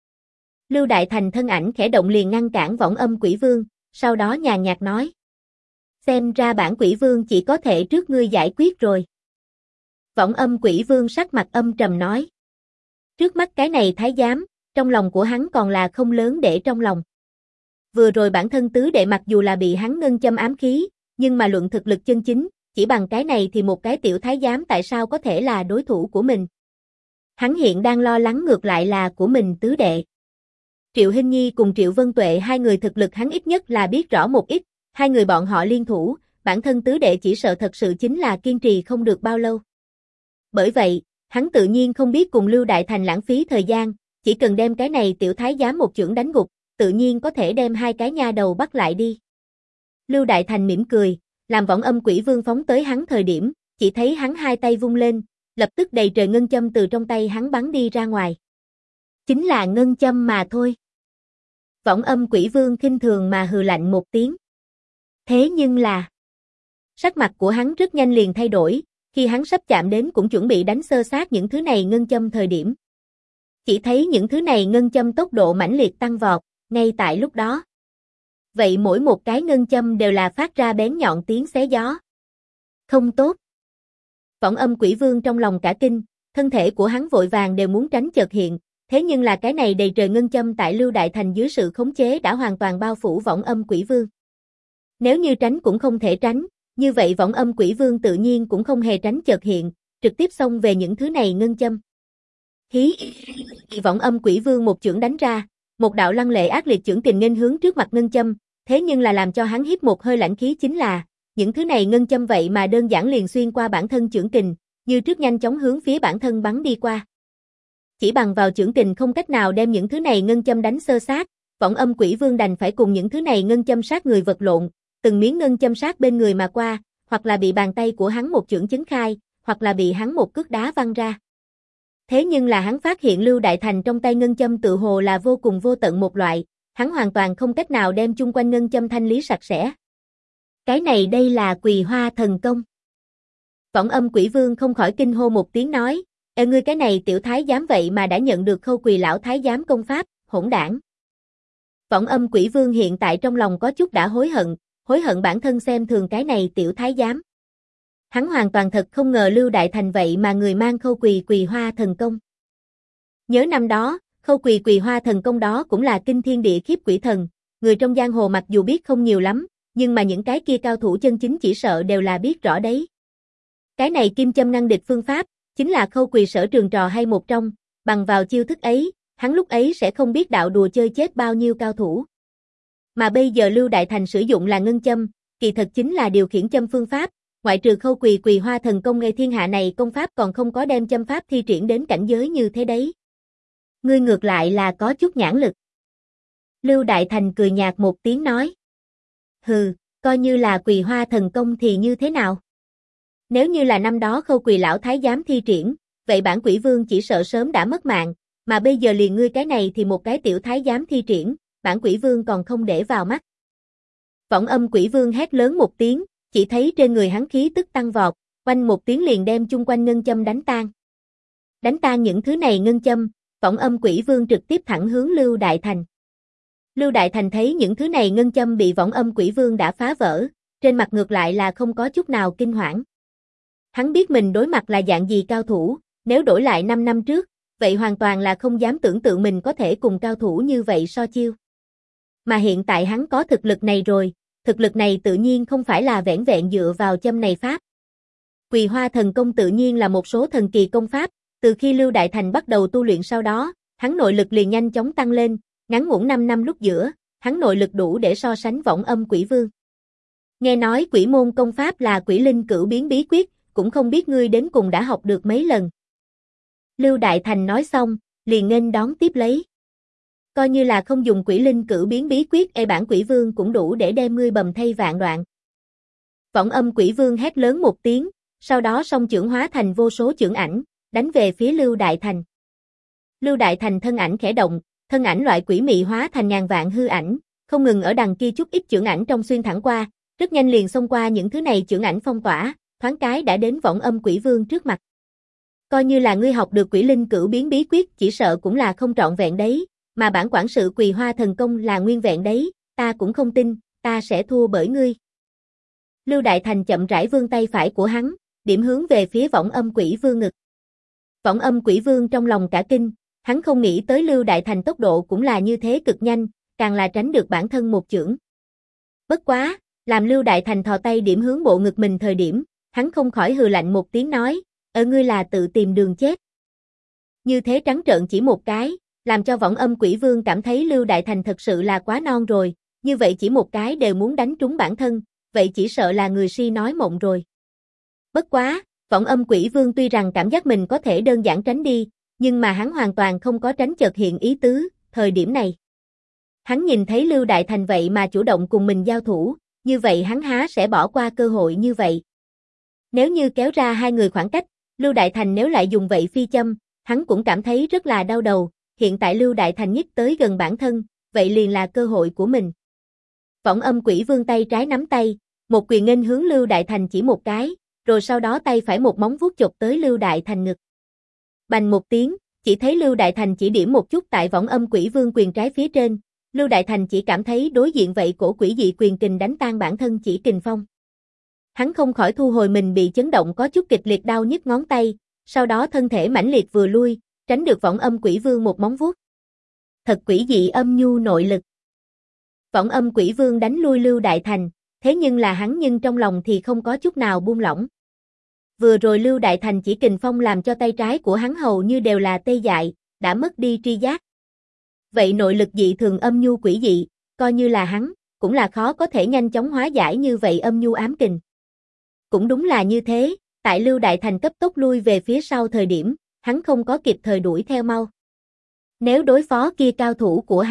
Lưu Đại Thành thân ảnh khẽ động liền ngăn cản Võng Âm Quỷ Vương, sau đó nhàn nhạt nói. Xem ra bản quỷ vương chỉ có thể trước ngươi giải quyết rồi. Võng Âm Quỷ Vương sắc mặt âm trầm nói. Trước mắt cái này thái giám, trong lòng của hắn còn là không lớn để trong lòng. Vừa rồi bản thân tứ đệ mặc dù là bị hắn ngân châm ám khí, nhưng mà luận thực lực chân chính, chỉ bằng cái này thì một cái tiểu thái giám tại sao có thể là đối thủ của mình. Hắn hiện đang lo lắng ngược lại là của mình tứ đệ. Triệu Hinh Nhi cùng Triệu Vân Tuệ hai người thực lực hắn ít nhất là biết rõ một ít, hai người bọn họ liên thủ, bản thân tứ đệ chỉ sợ thật sự chính là kiên trì không được bao lâu. Bởi vậy, hắn tự nhiên không biết cùng Lưu Đại Thành lãng phí thời gian, chỉ cần đem cái này tiểu thái giám một chưởng đánh gục, tự nhiên có thể đem hai cái nha đầu bắt lại đi. Lưu Đại Thành mỉm cười, làm Võng Âm Quỷ Vương phóng tới hắn thời điểm, chỉ thấy hắn hai tay vung lên, lập tức đầy trời ngân châm từ trong tay hắn bắn đi ra ngoài. Chính là ngân châm mà thôi. Võng Âm Quỷ Vương khinh thường mà hừ lạnh một tiếng. Thế nhưng là, sắc mặt của hắn rất nhanh liền thay đổi, khi hắn sắp chạm đến cũng chuẩn bị đánh xơ xác những thứ này ngân châm thời điểm. Chỉ thấy những thứ này ngân châm tốc độ mãnh liệt tăng vọt, ngay tại lúc đó. vậy mỗi một cái ngân châm đều là phát ra bén nhọn tiếng xé gió. Không tốt. Võng Âm Quỷ Vương trong lòng cả kinh, thân thể của hắn vội vàng đều muốn tránh chợt hiện, thế nhưng là cái này đầy trời ngân châm tại Lưu Đại Thành dưới sự khống chế đã hoàn toàn bao phủ Võng Âm Quỷ Vương. Nếu như tránh cũng không thể tránh, như vậy Võng Âm Quỷ Vương tự nhiên cũng không hề tránh chợt hiện, trực tiếp xông về những thứ này ngân châm. Hí! Võng Âm Quỷ Vương một chưởng đánh ra, một đạo lăng lệ ác liệt chưởng kình nghênh hướng trước mặt ngân châm, thế nhưng là làm cho hắn hít một hơi lãnh khí chính là, những thứ này ngân châm vậy mà đơn giản liền xuyên qua bản thân chưởng kình, như trước nhanh chóng hướng phía bản thân bắn đi qua. Chỉ bằng vào chưởng kình không cách nào đem những thứ này ngân châm đánh xơ xác, Võng Âm Quỷ Vương đành phải cùng những thứ này ngân châm sát người vật lộn, từng miếng ngân châm sát bên người mà qua, hoặc là bị bàn tay của hắn một chưởng chấn khai, hoặc là bị hắn một cước đá văng ra. Thế nhưng là hắn phát hiện Lưu Đại Thành trong tay ngân châm tự hồ là vô cùng vô tận một loại, hắn hoàn toàn không cách nào đem chung quanh ngân châm thanh lý sạch sẽ. Cái này đây là Quỳ Hoa Thần Công. Võng Âm Quỷ Vương không khỏi kinh hô một tiếng nói, ê ngươi cái này tiểu thái giám vậy mà đã nhận được Khâu Quỳ lão thái giám công pháp, hỗn đảng. Võng Âm Quỷ Vương hiện tại trong lòng có chút đã hối hận bản thân xem thường cái này tiểu thái giám. Hắn hoàn toàn thật không ngờ Lưu Đại Thành vậy mà người mang Khâu Quỳ Hoa Thần Công. Nhớ năm đó, Khâu Quỳ Hoa Thần Công đó cũng là kinh thiên địa khiếp quỷ thần, người trong giang hồ mặc dù biết không nhiều lắm, nhưng mà những cái kia cao thủ chân chính chỉ sợ đều là biết rõ đấy. Cái này kim châm ngăn địch phương pháp, chính là Khâu Quỳ sở trường trò hay một trong, bằng vào chiêu thức ấy, hắn lúc ấy sẽ không biết đạo đùa chơi chết bao nhiêu cao thủ. Mà bây giờ Lưu Đại Thành sử dụng là ngân châm, kỳ thật chính là điều khiển châm phương pháp, ngoại trừ Khâu Quỳ Hoa Thần Công ngay thiên hạ này công pháp còn không có đem châm pháp thi triển đến cảnh giới như thế đấy. Ngươi ngược lại là có chút nhãn lực. Lưu Đại Thành cười nhạt một tiếng nói. Hừ, coi như là Quỳ Hoa Thần Công thì như thế nào? Nếu như là năm đó Khâu Quỳ lão thái giám thi triển, vậy bản Quỷ Vương chỉ sợ sớm đã mất mạng, mà bây giờ liền ngươi cái này thì một cái tiểu thái giám thi triển, bản Quỷ Vương còn không để vào mắt. Võng Âm Quỷ Vương hét lớn một tiếng, chỉ thấy trên người hắn khí tức tăng vọt, oanh một tiếng liền đem chung quanh ngân châm đánh tan. Đánh tan những thứ này ngân châm, Võng Âm Quỷ Vương trực tiếp thẳng hướng Lưu Đại Thành. Lưu Đại Thành thấy những thứ này ngân châm bị Võng Âm Quỷ Vương đã phá vỡ, trên mặt ngược lại là không có chút nào kinh hoảng. Hắn biết mình đối mặt là dạng gì cao thủ, nếu đổi lại 5 năm trước, vậy hoàn toàn là không dám tưởng tượng mình có thể cùng cao thủ như vậy so chiêu. Mà hiện tại hắn có thực lực này rồi, thực lực này tự nhiên không phải là vẻn vẹn dựa vào châm này pháp. Quỳ Hoa Thần Công tự nhiên là một số thần kỳ công pháp, từ khi Lưu Đại Thành bắt đầu tu luyện sau đó, hắn nội lực liền nhanh chóng tăng lên, ngắn ngủn 5 năm lúc giữa, hắn nội lực đủ để so sánh Võng Âm Quỷ Vương. Nghe nói quỷ môn công pháp là Quỷ Linh Cửu Biến Bí Quyết, cũng không biết ngươi đến cùng đã học được mấy lần. Lưu Đại Thành nói xong, liền nghênh đón tiếp lấy. Coi như là không dùng Quỷ Linh Cửu Biến Bí Quyết, bản Quỷ Vương cũng đủ để đem ngươi bầm thây vạn đoạn. Võng Âm Quỷ Vương hét lớn một tiếng, sau đó song chưởng hóa thành vô số chưởng ảnh, đánh về phía Lưu Đại Thành. Lưu Đại Thành thân ảnh khẽ động, thân ảnh loại quỷ mị hóa thành ngàn vạn hư ảnh, không ngừng ở đằng kia chút ít chưởng ảnh trong xuyên thẳng qua, rất nhanh liền xông qua những thứ này chưởng ảnh phong tỏa, thoáng cái đã đến Võng Âm Quỷ Vương trước mặt. Coi như là ngươi học được Quỷ Linh Cửu Biến Bí Quyết, chỉ sợ cũng là không trọn vẹn đấy, mà bản quản sự Quỳ Hoa Thần Công là nguyên vẹn đấy, ta cũng không tin, ta sẽ thua bởi ngươi. Lưu Đại Thành chậm rãi vươn tay phải của hắn, điểm hướng về phía Võng Âm Quỷ Vương ngực. Võng Âm Quỷ Vương trong lòng cả kinh, hắn không nghĩ tới Lưu Đại Thành tốc độ cũng là như thế cực nhanh, càng là tránh được bản thân một chưởng. Bất quá, làm Lưu Đại Thành thò tay điểm hướng bộ ngực mình thời điểm, hắn không khỏi hừ lạnh một tiếng nói, ngươi là tự tìm đường chết. Như thế trắng trợn chỉ một cái, làm cho Võng Âm Quỷ Vương cảm thấy Lưu Đại Thành thật sự là quá non rồi, như vậy chỉ một cái đều muốn đánh trúng bản thân, vậy chỉ sợ là người si nói mộng rồi. Bất quá, Võng Âm Quỷ Vương tuy rằng cảm giác mình có thể đơn giản tránh đi, nhưng mà hắn hoàn toàn không có tránh chợt hiện ý tứ, thời điểm này. Hắn nhìn thấy Lưu Đại Thành vậy mà chủ động cùng mình giao thủ, như vậy hắn há sẽ bỏ qua cơ hội như vậy. Nếu như kéo ra hai người khoảng cách, Lưu Đại Thành nếu lại dùng vậy phi châm, hắn cũng cảm thấy rất là đau đầu, hiện tại Lưu Đại Thành nhích tới gần bản thân, vậy liền là cơ hội của mình. Võng Âm Quỷ Vương tay trái nắm tay, một quyền nghênh hướng Lưu Đại Thành chỉ một cái, rồi sau đó tay phải một móng vuốt chộp tới Lưu Đại Thành ngực. Bành một tiếng, chỉ thấy Lưu Đại Thành chỉ điểm một chút tại Võng Âm Quỷ Vương quyền trái phía trên, Lưu Đại Thành chỉ cảm thấy đối diện vậy cổ quỷ dị quyền kình đánh tan bản thân chỉ kình phong. Hắn không khỏi thu hồi mình bị chấn động có chút kịch liệt đau nhức ngón tay, sau đó thân thể mãnh liệt vừa lui, tránh được Võng Âm Quỷ Vương một móng vuốt. Thật quỷ dị âm nhu nội lực. Võng Âm Quỷ Vương đánh lui Lưu Đại Thành, thế nhưng là hắn nhưng trong lòng thì không có chút nào buông lỏng. Vừa rồi Lưu Đại Thành chỉ kình phong làm cho tay trái của hắn hầu như đều là tê dại, đã mất đi tri giác. Vậy nội lực dị thường âm nhu quỷ dị, coi như là hắn, cũng là khó có thể nhanh chóng hóa giải như vậy âm nhu ám kình. Cũng đúng là như thế, tại Lưu Đại Thành cấp tốc lui về phía sau thời điểm, hắn không có kịp thời đuổi theo mau. Nếu đối phó kia cao thủ của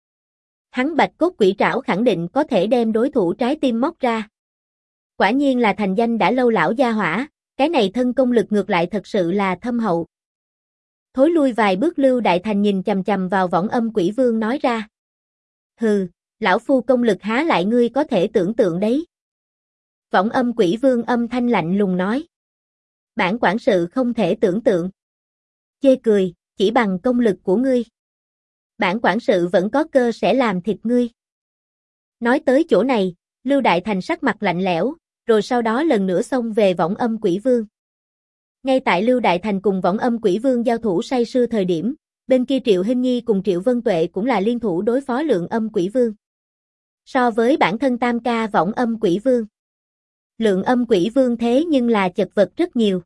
hắn Bạch Cốt Quỷ Trảo khẳng định có thể đem đối thủ trái tim móc ra. Quả nhiên là thành danh đã lâu lão gia hỏa, cái này thân công lực ngược lại thật sự là thâm hậu. Thối lui vài bước Lưu Đại Thành nhìn chằm chằm vào Võng Âm Quỷ Vương nói ra. Hừ, lão phu công lực há lại ngươi có thể tưởng tượng đấy. Võng Âm Quỷ Vương âm thanh lạnh lùng nói. Bản quản sự không thể tưởng tượng. Chê cười, chỉ bằng công lực của ngươi. Bản quản sự vẫn có cơ sẽ làm thịt ngươi. Nói tới chỗ này, Lưu Đại Thành sắc mặt lạnh lẽo, rồi sau đó lần nữa xông về Võng Âm Quỷ Vương. Ngay tại Lưu Đại Thành cùng Võng Âm Quỷ Vương giao thủ say sưa thời điểm, bên kia Triệu Hinh Nhi cùng Triệu Vân Tuệ cũng là liên thủ đối phó Lượng Âm Quỷ Vương. So với bản thân tam ca Võng Âm Quỷ Vương, Lượng Âm Quỷ Vương thế nhưng là chật vật rất nhiều.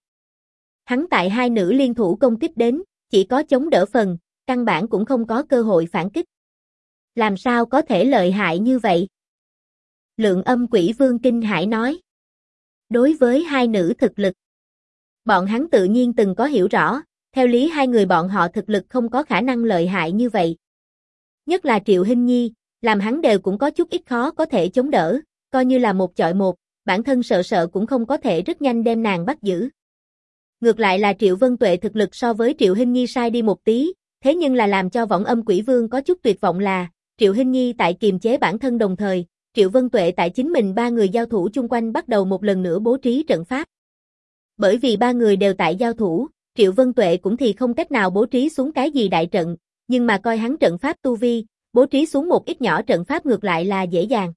Hắn tại hai nữ liên thủ công kích đến, chỉ có chống đỡ phần, căn bản cũng không có cơ hội phản kích. Làm sao có thể lợi hại như vậy? Lượng Âm Quỷ Vương kinh hãi nói. Đối với hai nữ thực lực, bọn hắn tự nhiên từng có hiểu rõ, theo lý hai người bọn họ thực lực không có khả năng lợi hại như vậy. Nhất là Triệu Hinh Nhi, làm hắn đều cũng có chút ít khó có thể chống đỡ, coi như là một chọi một, bản thân sợ cũng không có thể rất nhanh đem nàng bắt giữ. Ngược lại là Triệu Vân Tuệ thực lực so với Triệu Hinh Nhi sai đi một tí, thế nhưng là làm cho Võng Âm Quỷ Vương có chút tuyệt vọng là, Triệu Hinh Nhi tại kiềm chế bản thân đồng thời, Triệu Vân Tuệ tại chính mình ba người giao thủ chung quanh bắt đầu một lần nữa bố trí trận pháp. Bởi vì ba người đều tại giao thủ, Triệu Vân Tuệ cũng thì không cách nào bố trí xuống cái gì đại trận, nhưng mà coi hắn trận pháp tu vi, bố trí xuống một ít nhỏ trận pháp ngược lại là dễ dàng.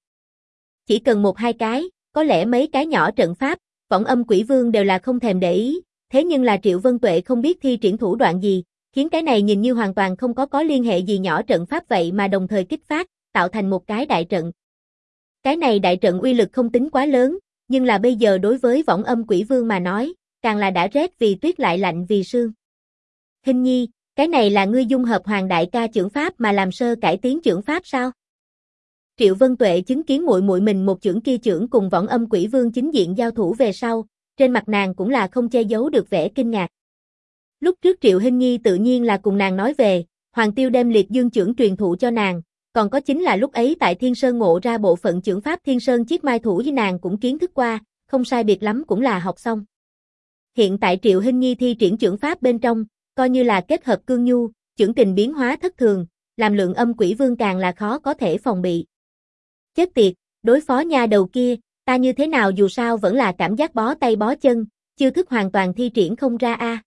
Chỉ cần một hai cái, có lẽ mấy cái nhỏ trận pháp, Võng Âm Quỷ Vương đều là không thèm để ý, thế nhưng là Triệu Vân Tuệ không biết thi triển thủ đoạn gì, khiến cái này nhìn như hoàn toàn không có liên hệ gì nhỏ trận pháp vậy mà đồng thời kích phát, tạo thành một cái đại trận. Cái này đại trận uy lực không tính quá lớn, nhưng là bây giờ đối với Võng Âm Quỷ Vương mà nói, càng là đã rét vì tuyết lại lạnh vì sương. Hinh Nhi, cái này là ngươi dung hợp Hoàng đại ca chưởng pháp mà làm sơ cải tiến chưởng pháp sao? Triệu Vân Tuệ chứng kiến muội muội mình một chưởng kia chưởng cùng Võng Âm Quỷ Vương chính diện giao thủ về sau, trên mặt nàng cũng là không che giấu được vẻ kinh ngạc. Lúc trước Triệu Hinh Nhi tự nhiên là cùng nàng nói về, Hoàng Tiêu đem Liệt Dương chưởng truyền thụ cho nàng, còn có chính là lúc ấy tại Thiên Sơn ngộ ra bộ phận chưởng pháp Thiên Sơn Chiết Mai Thủ với nàng cũng kiến thức qua, không sai biệt lắm cũng là học xong. Hiện tại Triệu Hinh Nhi thi triển chưởng pháp bên trong, coi như là kết hợp cương nhu, chưởng kình biến hóa thất thường, làm Lượng Âm Quỷ Vương càng là khó có thể phòng bị. Chết tiệt, đối phó nha đầu kia, ta như thế nào dù sao vẫn là cảm giác bó tay bó chân, chiêu thức hoàn toàn thi triển không ra a.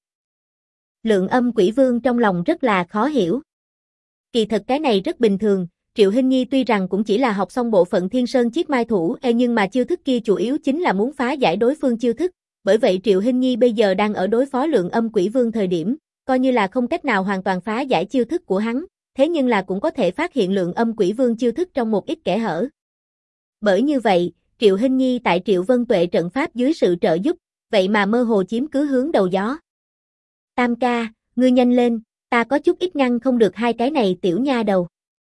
Lượng Âm Quỷ Vương trong lòng rất là khó hiểu. Kỳ thật cái này rất bình thường, Triệu Hinh Nhi tuy rằng cũng chỉ là học xong bộ phận Thiên Sơn Chiết Mai Thủ, nhưng mà chiêu thức kia chủ yếu chính là muốn phá giải đối phương chiêu thức, bởi vậy Triệu Hinh Nhi bây giờ đang ở đối phó Lượng Âm Quỷ Vương thời điểm, coi như là không cách nào hoàn toàn phá giải chiêu thức của hắn, thế nhưng là cũng có thể phát hiện Lượng Âm Quỷ Vương chiêu thức trong một ít kẽ hở. Bởi như vậy, Triệu Hinh Nhi tại Triệu Vân Tuệ trận pháp dưới sự trợ giúp, vậy mà mơ hồ chiếm cứ hướng đầu gió. Tam ca, ngươi nhanh lên, ta có chút ít ngăn không được hai cái này tiểu nha đầu.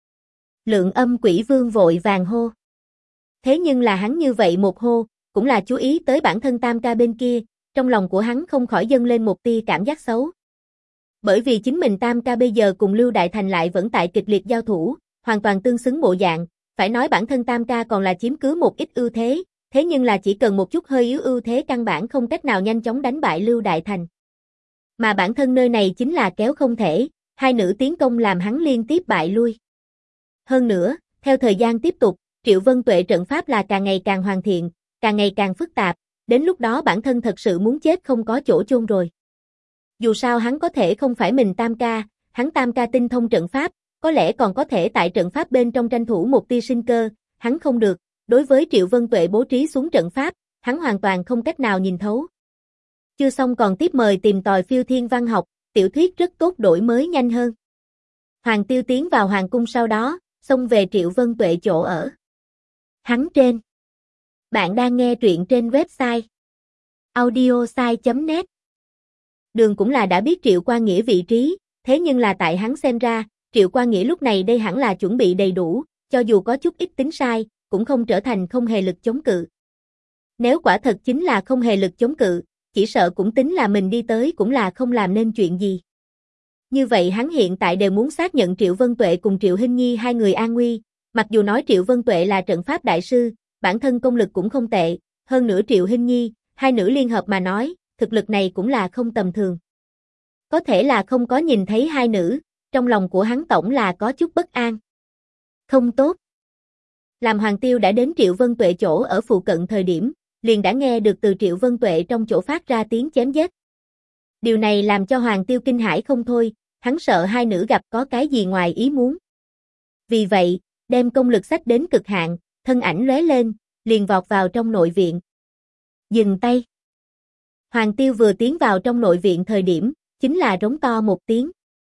Lượng Âm Quỷ Vương vội vàng hô. Thế nhưng là hắn như vậy một hô, cũng là chú ý tới bản thân tam ca bên kia, trong lòng của hắn không khỏi dâng lên một tia cảm giác xấu. Bởi vì chính mình tam ca bây giờ cùng Lưu Đại Thành lại vẫn tại kịch liệt giao thủ, hoàn toàn tương xứng bộ dạng, phải nói bản thân tam ca còn là chiếm cứ một ít ưu thế, thế nhưng là chỉ cần một chút hơi yếu ưu thế căn bản không cách nào nhanh chóng đánh bại Lưu Đại Thành. Mà bản thân nơi này chính là kéo không thể, hai nữ tiến công làm hắn liên tiếp bại lui. Hơn nữa, theo thời gian tiếp tục, Triệu Vân Tuệ trận pháp là càng ngày càng hoàn thiện, càng ngày càng phức tạp, đến lúc đó bản thân thật sự muốn chết không có chỗ chôn rồi. Dù sao hắn có thể không phải mình tam ca, hắn tam ca tinh thông trận pháp, có lẽ còn có thể tại trận pháp bên trong tranh thủ một tia sinh cơ, hắn không được, đối với Triệu Vân Tuệ bố trí xuống trận pháp, hắn hoàn toàn không cách nào nhìn thấu. Chưa xong còn tiếp mời tìm tòi phiêu thiên văn học, tiểu thuyết rất tốt đổi mới nhanh hơn. Hoàng Tiêu tiến vào hoàng cung sau đó, xông về Triệu Vân Tuệ chỗ ở. Hắn trên. Bạn đang nghe truyện trên website audiosai.net. Đường cũng là đã biết Triệu Quan Nghĩa vị trí, thế nhưng là tại hắn xem ra, Triệu Quan Nghĩa lúc này đây hẳn là chuẩn bị đầy đủ, cho dù có chút ít tính sai, cũng không trở thành không hề lực chống cự. Nếu quả thật chính là không hề lực chống cự, chỉ sợ cũng tính là mình đi tới cũng là không làm nên chuyện gì. Như vậy hắn hiện tại đều muốn xác nhận Triệu Vân Tuệ cùng Triệu Hinh Nhi hai người an nguy, mặc dù nói Triệu Vân Tuệ là trận pháp đại sư, bản thân công lực cũng không tệ, hơn nữa Triệu Hinh Nhi, hai nữ liên hợp mà nói, thực lực này cũng là không tầm thường. Có thể là không có nhìn thấy hai nữ, trong lòng của hắn tổng là có chút bất an. Không tốt. Làm Hoàng Tiêu đã đến Triệu Vân Tuệ chỗ ở phụ cận thời điểm, liền đã nghe được từ Triệu Vân Tuệ trong chỗ phát ra tiếng chém giết. Điều này làm cho Hoàng Tiêu kinh hãi không thôi, hắn sợ hai nữ gặp có cái gì ngoài ý muốn. Vì vậy, đem công lực xách đến cực hạn, thân ảnh lóe lên, liền vọt vào trong nội viện. Dừng tay. Hoàng Tiêu vừa tiến vào trong nội viện thời điểm, chính là rống to một tiếng.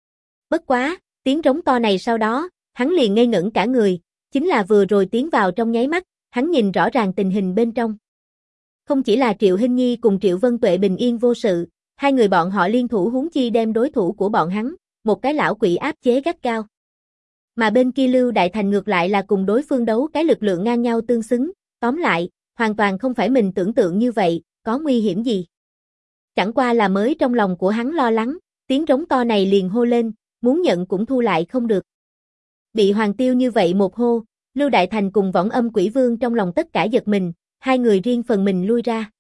Bất quá, tiếng rống to này sau đó, hắn liền ngây ngẩn cả người, chính là vừa rồi tiến vào trong nháy mắt, hắn nhìn rõ ràng tình hình bên trong. Không chỉ là Triệu Hinh Nhi cùng Triệu Vân Tuệ bình yên vô sự, hai người bọn họ liên thủ huống chi đem đối thủ của bọn hắn, một cái lão quỷ áp chế gắt cao. Mà bên kia Lưu Đại Thành ngược lại là cùng đối phương đấu cái lực lượng ngang nhau tương xứng, tóm lại, hoàn toàn không phải mình tưởng tượng như vậy, có nguy hiểm gì. Chẳng qua là mới trong lòng của hắn lo lắng, tiếng rống to này liền hô lên, muốn nhận cũng thu lại không được. Bị Hoàng Tiêu như vậy một hô, Lưu Đại Thành cùng Võng Âm Quỷ Vương trong lòng tất cả giật mình, hai người riêng phần mình lui ra.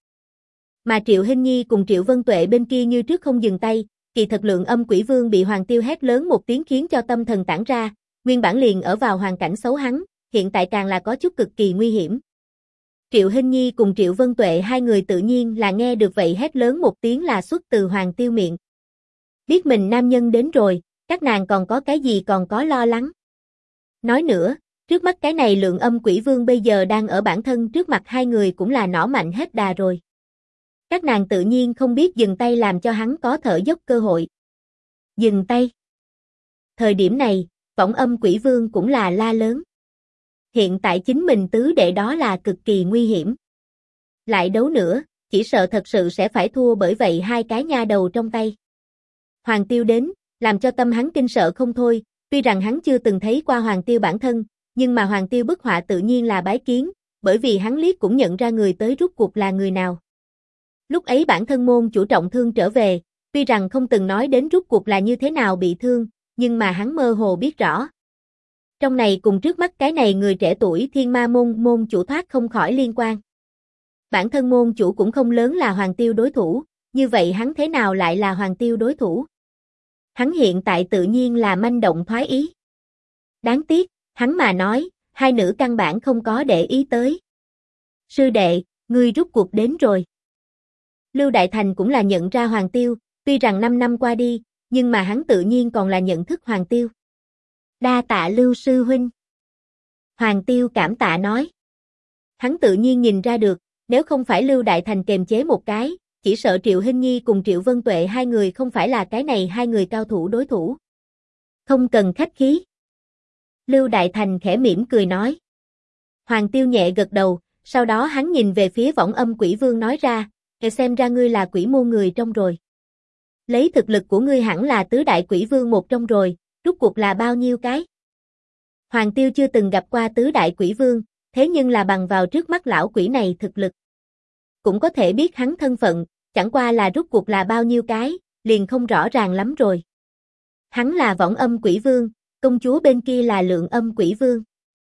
Mà Triệu Hinh Nhi cùng Triệu Vân Tuệ bên kia như trước không dừng tay, kỳ thật Lượng Âm Quỷ Vương bị Hoàng Tiêu hét lớn một tiếng khiến cho tâm thần tản ra, nguyên bản liền ở vào hoàn cảnh xấu hắn, hiện tại càng là có chút cực kỳ nguy hiểm. Triệu Hinh Nhi cùng Triệu Vân Tuệ hai người tự nhiên là nghe được vậy hét lớn một tiếng là xuất từ Hoàng Tiêu miệng. Biết mình nam nhân đến rồi, các nàng còn có cái gì còn có lo lắng. Nói nữa, trước mắt cái này Lượng Âm Quỷ Vương bây giờ đang ở bản thân trước mặt hai người cũng là nỏ mạnh hết đà rồi. Các nàng tự nhiên không biết dừng tay làm cho hắn có thở dốc cơ hội. Dừng tay. Thời điểm này, Võng Âm Quỷ Vương cũng là la lớn. Hiện tại chính mình tứ đệ đó là cực kỳ nguy hiểm. Lại đấu nữa, chỉ sợ thật sự sẽ phải thua bởi vậy hai cái nha đầu trong tay. Hoàng Tiêu đến, làm cho tâm hắn kinh sợ không thôi, tuy rằng hắn chưa từng thấy qua Hoàng Tiêu bản thân, nhưng mà Hoàng Tiêu bức họa tự nhiên là bái kiến, bởi vì hắn liếc cũng nhận ra người tới rút cuộc là người nào. Lúc ấy bản thân môn chủ trọng thương trở về, tuy rằng không từng nói đến rút cuộc là như thế nào bị thương, nhưng mà hắn mơ hồ biết rõ. Trong này cùng trước mắt cái này người trẻ tuổi Thiên Ma môn môn chủ thoát không khỏi liên quan. Bản thân môn chủ cũng không lớn là Hoàng Tiêu đối thủ, như vậy hắn thế nào lại là Hoàng Tiêu đối thủ? Hắn hiện tại tự nhiên là manh động thoái ý. Đáng tiếc, hắn mà nói, hai nữ căn bản không có để ý tới. Sư đệ, ngươi rút cuộc đến rồi. Lưu Đại Thành cũng là nhận ra Hoàng Tiêu, tuy rằng 5 năm qua đi, nhưng mà hắn tự nhiên còn là nhận thức Hoàng Tiêu. Đa tạ Lưu sư huynh. Hoàng Tiêu cảm tạ nói. Hắn tự nhiên nhìn ra được, nếu không phải Lưu Đại Thành kềm chế một cái, chỉ sợ Triệu Hinh Nhi cùng Triệu Vân Tuệ hai người không phải là cái này hai người cao thủ đối thủ. Không cần khách khí. Lưu Đại Thành khẽ mỉm cười nói. Hoàng Tiêu nhẹ gật đầu, sau đó hắn nhìn về phía Võng Âm Quỷ Vương nói ra, xem ra ngươi là quỷ môn người trong rồi. Lấy thực lực của ngươi hẳn là tứ đại quỷ vương một trong rồi, rút cuộc là bao nhiêu cái? Hoàng Tiêu chưa từng gặp qua tứ đại quỷ vương, thế nhưng là bằng vào trước mắt lão quỷ này thực lực. Cũng có thể biết hắn thân phận, chẳng qua là rút cuộc là bao nhiêu cái, liền không rõ ràng lắm rồi. Hắn là Võng Âm Quỷ Vương, công chúa bên kia là Lượng Âm Quỷ Vương.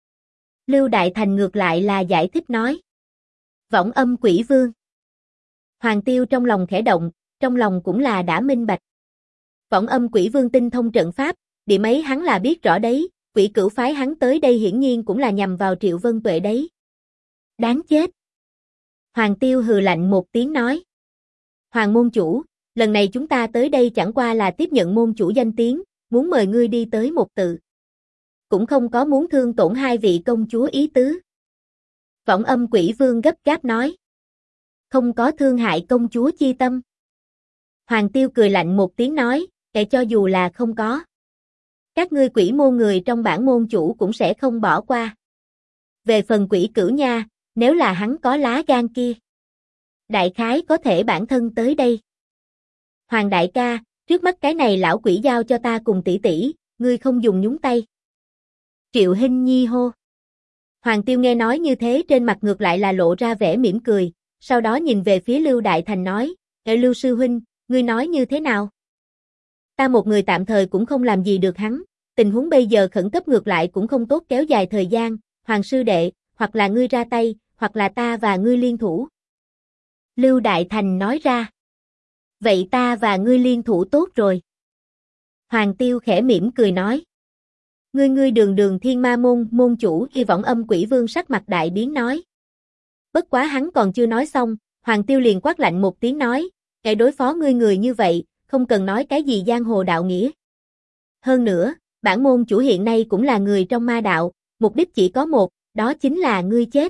Lưu Đại Thành ngược lại là giải thích nói. Võng Âm Quỷ Vương. Hoàng Tiêu trong lòng khẽ động, trong lòng cũng là đã minh bạch. Võng Âm Quỷ Vương tinh thông trận pháp, điểm ấy hắn là biết rõ đấy, Quỷ Cửu phái hắn tới đây hiển nhiên cũng là nhằm vào Triệu Vân Tuệ đấy. Đáng chết. Hoàng Tiêu hừ lạnh một tiếng nói. Hoàng môn chủ, lần này chúng ta tới đây chẳng qua là tiếp nhận môn chủ danh tiếng, muốn mời ngươi đi tới một tự. cũng không có muốn thương tổn hai vị công chúa ý tứ. Võng Âm Quỷ Vương gấp gáp nói. Không có thương hại công chúa chi tâm. Hoàng Tiêu cười lạnh một tiếng nói, kệ cho dù là không có. Các ngươi quỷ môn người trong bản môn chủ cũng sẽ không bỏ qua. Về phần Quỷ Cửu nha, nếu là hắn có lá gan kia. Đại khái có thể bản thân tới đây. Hoàng đại ca, trước mắt cái này lão quỷ giao cho ta cùng tỷ tỷ, ngươi không dùng nhúng tay. Triệu Hinh Nhi hô. Hoàng Tiêu nghe nói như thế trên mặt ngược lại là lộ ra vẻ mỉm cười, sau đó nhìn về phía Lưu Đại Thành nói, Lưu sư huynh, ngươi nói như thế nào? Ta một người tạm thời cũng không làm gì được hắn, tình huống bây giờ khẩn cấp ngược lại cũng không tốt kéo dài thời gian, Hoàng sư đệ, hoặc là ngươi ra tay, hoặc là ta và ngươi liên thủ. Lưu Đại Thành nói ra. Vậy ta và ngươi liên thủ tốt rồi. Hoàng Tiêu khẽ mỉm cười nói. Ngươi đường Thiên Ma môn môn chủ Hy Vọng Âm Quỷ Vương sắc mặt đại biến nói. Bất quá hắn còn chưa nói xong, Hoàng Tiêu liền quát lạnh một tiếng nói, kẻ đối phó ngươi người như vậy, không cần nói cái gì giang hồ đạo nghĩa. Hơn nữa, bản môn chủ hiện nay cũng là người trong ma đạo, mục đích chỉ có một, đó chính là ngươi chết.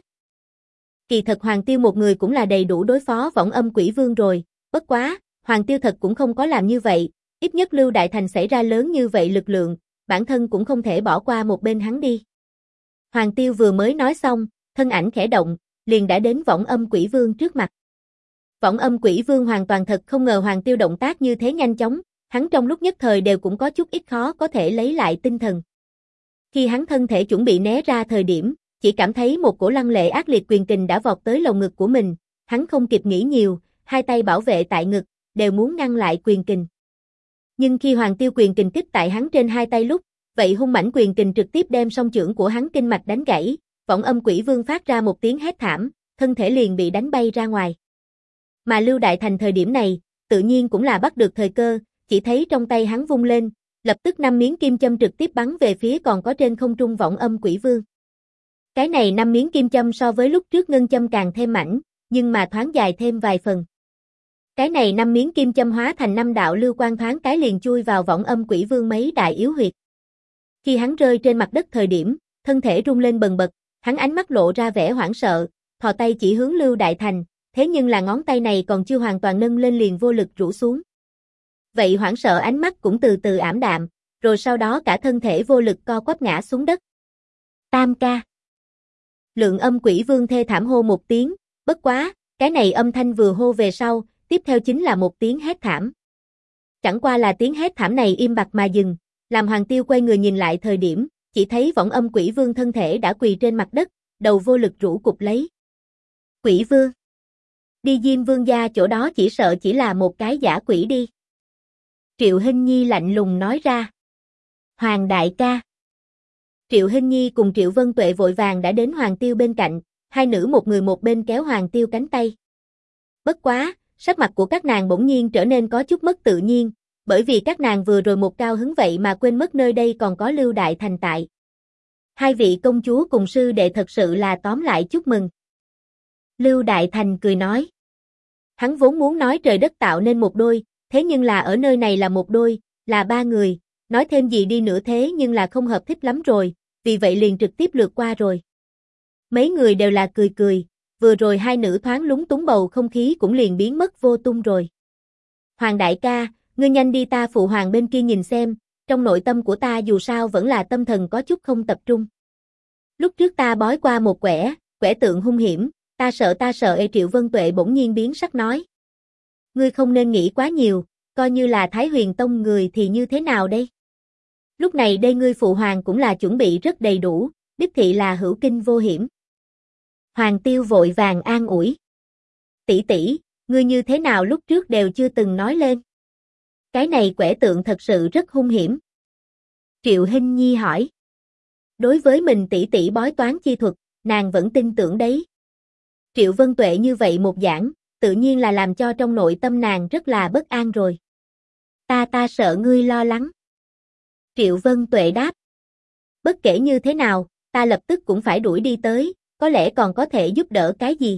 Kỳ thật Hoàng Tiêu một người cũng là đầy đủ đối phó Võng Âm Quỷ Vương rồi, bất quá, Hoàng Tiêu thật cũng không có làm như vậy, ít nhất Lưu Đại Thành xảy ra lớn như vậy lực lượng, bản thân cũng không thể bỏ qua một bên hắn đi. Hoàng Tiêu vừa mới nói xong, thân ảnh khẽ động, liền đã đến Võng Âm Quỷ Vương trước mặt. Võng Âm Quỷ Vương hoàn toàn thật không ngờ Hoàng Tiêu động tác như thế nhanh chóng, hắn trong lúc nhất thời đều cũng có chút ít khó có thể lấy lại tinh thần. Khi hắn thân thể chuẩn bị né ra thời điểm, chỉ cảm thấy một cổ lăng lệ ác liệt quyền kình đã vọt tới lồng ngực của mình, hắn không kịp nghĩ nhiều, hai tay bảo vệ tại ngực, đều muốn ngăn lại quyền kình. Nhưng khi Hoàng Tiêu quyền kình kích tại hắn trên hai tay lúc, vậy hung mãnh quyền kình trực tiếp đem song chưởng của hắn kinh mạch đánh gãy, Võng Âm Quỷ Vương phát ra một tiếng hét thảm, thân thể liền bị đánh bay ra ngoài. Mà Lưu Đại Thành thời điểm này, tự nhiên cũng là bắt được thời cơ, chỉ thấy trong tay hắn vung lên, lập tức 5 miếng kim châm trực tiếp bắn về phía còn có trên không trung Võng Âm Quỷ Vương. Cái này 5 miếng kim châm so với lúc trước ngân châm càng thêm mảnh, nhưng mà thoáng dài thêm vài phần. Cái này 5 miếng kim châm hóa thành 5 đạo lưu quang thoáng cái liền chui vào Võng Âm Quỷ Vương mấy đại yếu huyệt. Khi hắn rơi trên mặt đất thời điểm, thân thể rung lên bần bật, hắn ánh mắt lộ ra vẻ hoảng sợ, thò tay chỉ hướng Lưu Đại Thành, thế nhưng là ngón tay này còn chưa hoàn toàn nâng lên liền vô lực rũ xuống. Vậy hoảng sợ ánh mắt cũng từ từ ảm đạm, rồi sau đó cả thân thể vô lực co quắp ngã xuống đất. Tam ca. Lượng Âm Quỷ Vương thê thảm hô một tiếng, bất quá, cái này âm thanh vừa hô về sau, tiếp theo chính là một tiếng hét thảm. Chẳng qua là tiếng hét thảm này im bặt mà dừng, làm Hoàng Tiêu quay người nhìn lại thời điểm, chỉ thấy Võng Âm Quỷ Vương thân thể đã quỳ trên mặt đất, đầu vô lực rũ cụp lấy. Quỷ Vương. Đi Diêm Vương gia chỗ đó chỉ sợ chỉ là một cái giả quỷ đi. Triệu Hinh Nhi lạnh lùng nói ra. Hoàng đại ca. Triệu Hinh Nhi cùng Triệu Vân Tuệ vội vàng đã đến Hoàng Tiêu bên cạnh, hai nữ một người một bên kéo Hoàng Tiêu cánh tay. Bất quá, sắc mặt của các nàng bỗng nhiên trở nên có chút mất tự nhiên, bởi vì các nàng vừa rồi một cao hứng vậy mà quên mất nơi đây còn có Lưu Đại Thành tại. Hai vị công chúa cùng sư đệ thật sự là tóm lại chúc mừng. Lưu Đại Thành cười nói. Hắn vốn muốn nói trời đất tạo nên một đôi, thế nhưng là ở nơi này là một đôi, là ba người, nói thêm gì đi nữa thế nhưng là không hợp thích lắm rồi, vì vậy liền trực tiếp lướt qua rồi. Mấy người đều là cười cười, vừa rồi hai nữ thoáng lúng túng bầu không khí cũng liền biến mất vô tung rồi. Hoàng đại ca, ngươi nhanh đi ta phụ hoàng bên kia nhìn xem, trong nội tâm của ta dù sao vẫn là tâm thần có chút không tập trung. Lúc trước ta bói qua một quẻ tượng hung hiểm, ta sợ Triệu Vân Tuệ bỗng nhiên biến sắc nói. Ngươi không nên nghĩ quá nhiều, coi như là Thái Huyền Tông người thì như thế nào đây? Lúc này đây ngươi phụ hoàng cũng là chuẩn bị rất đầy đủ, đích thị là hữu kinh vô hiểm. Hoàng Tiêu vội vàng an ủi. Tỷ tỷ, ngươi như thế nào lúc trước đều chưa từng nói lên. Cái này quẻ tượng thật sự rất hung hiểm. Triệu Hinh Nhi hỏi. Đối với mình tỷ tỷ bói toán chi thuật, nàng vẫn tin tưởng đấy. Triệu Vân Tuệ như vậy một giảng, tự nhiên là làm cho trong nội tâm nàng rất là bất an rồi. Ta sợ ngươi lo lắng. Triệu Vân Tuệ đáp. Bất kể như thế nào, ta lập tức cũng phải đuổi đi tới, có lẽ còn có thể giúp đỡ cái gì.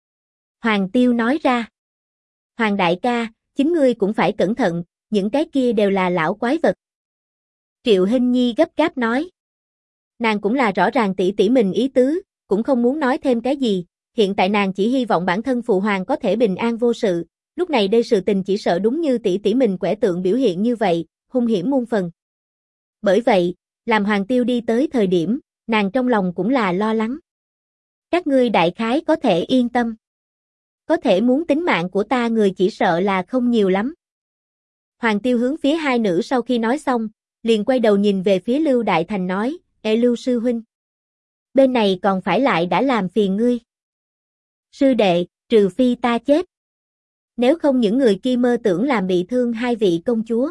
Hoàng Tiêu nói ra. Hoàng đại ca, chính ngươi cũng phải cẩn thận, những cái kia đều là lão quái vật. Triệu Hinh Nhi gấp gáp nói. Nàng cũng là rõ ràng tỷ tỷ mình ý tứ, cũng không muốn nói thêm cái gì, hiện tại nàng chỉ hy vọng bản thân phụ hoàng có thể bình an vô sự, lúc này đây sự tình chỉ sợ đúng như tỷ tỷ mình quẻ tượng biểu hiện như vậy, hung hiểm muôn phần. Bởi vậy, làm Hoàng Tiêu đi tới thời điểm, nàng trong lòng cũng là lo lắng. Các ngươi đại khái có thể yên tâm. Có thể muốn tính mạng của ta người chỉ sợ là không nhiều lắm. Hoàng Tiêu hướng phía hai nữ sau khi nói xong, liền quay đầu nhìn về phía Lưu Đại Thành nói, Ê Lưu sư huynh. Bên này còn phải lại đã làm phiền ngươi. Sư đệ, trừ phi ta chết. Nếu không những người kia mơ tưởng làm bị thương hai vị công chúa.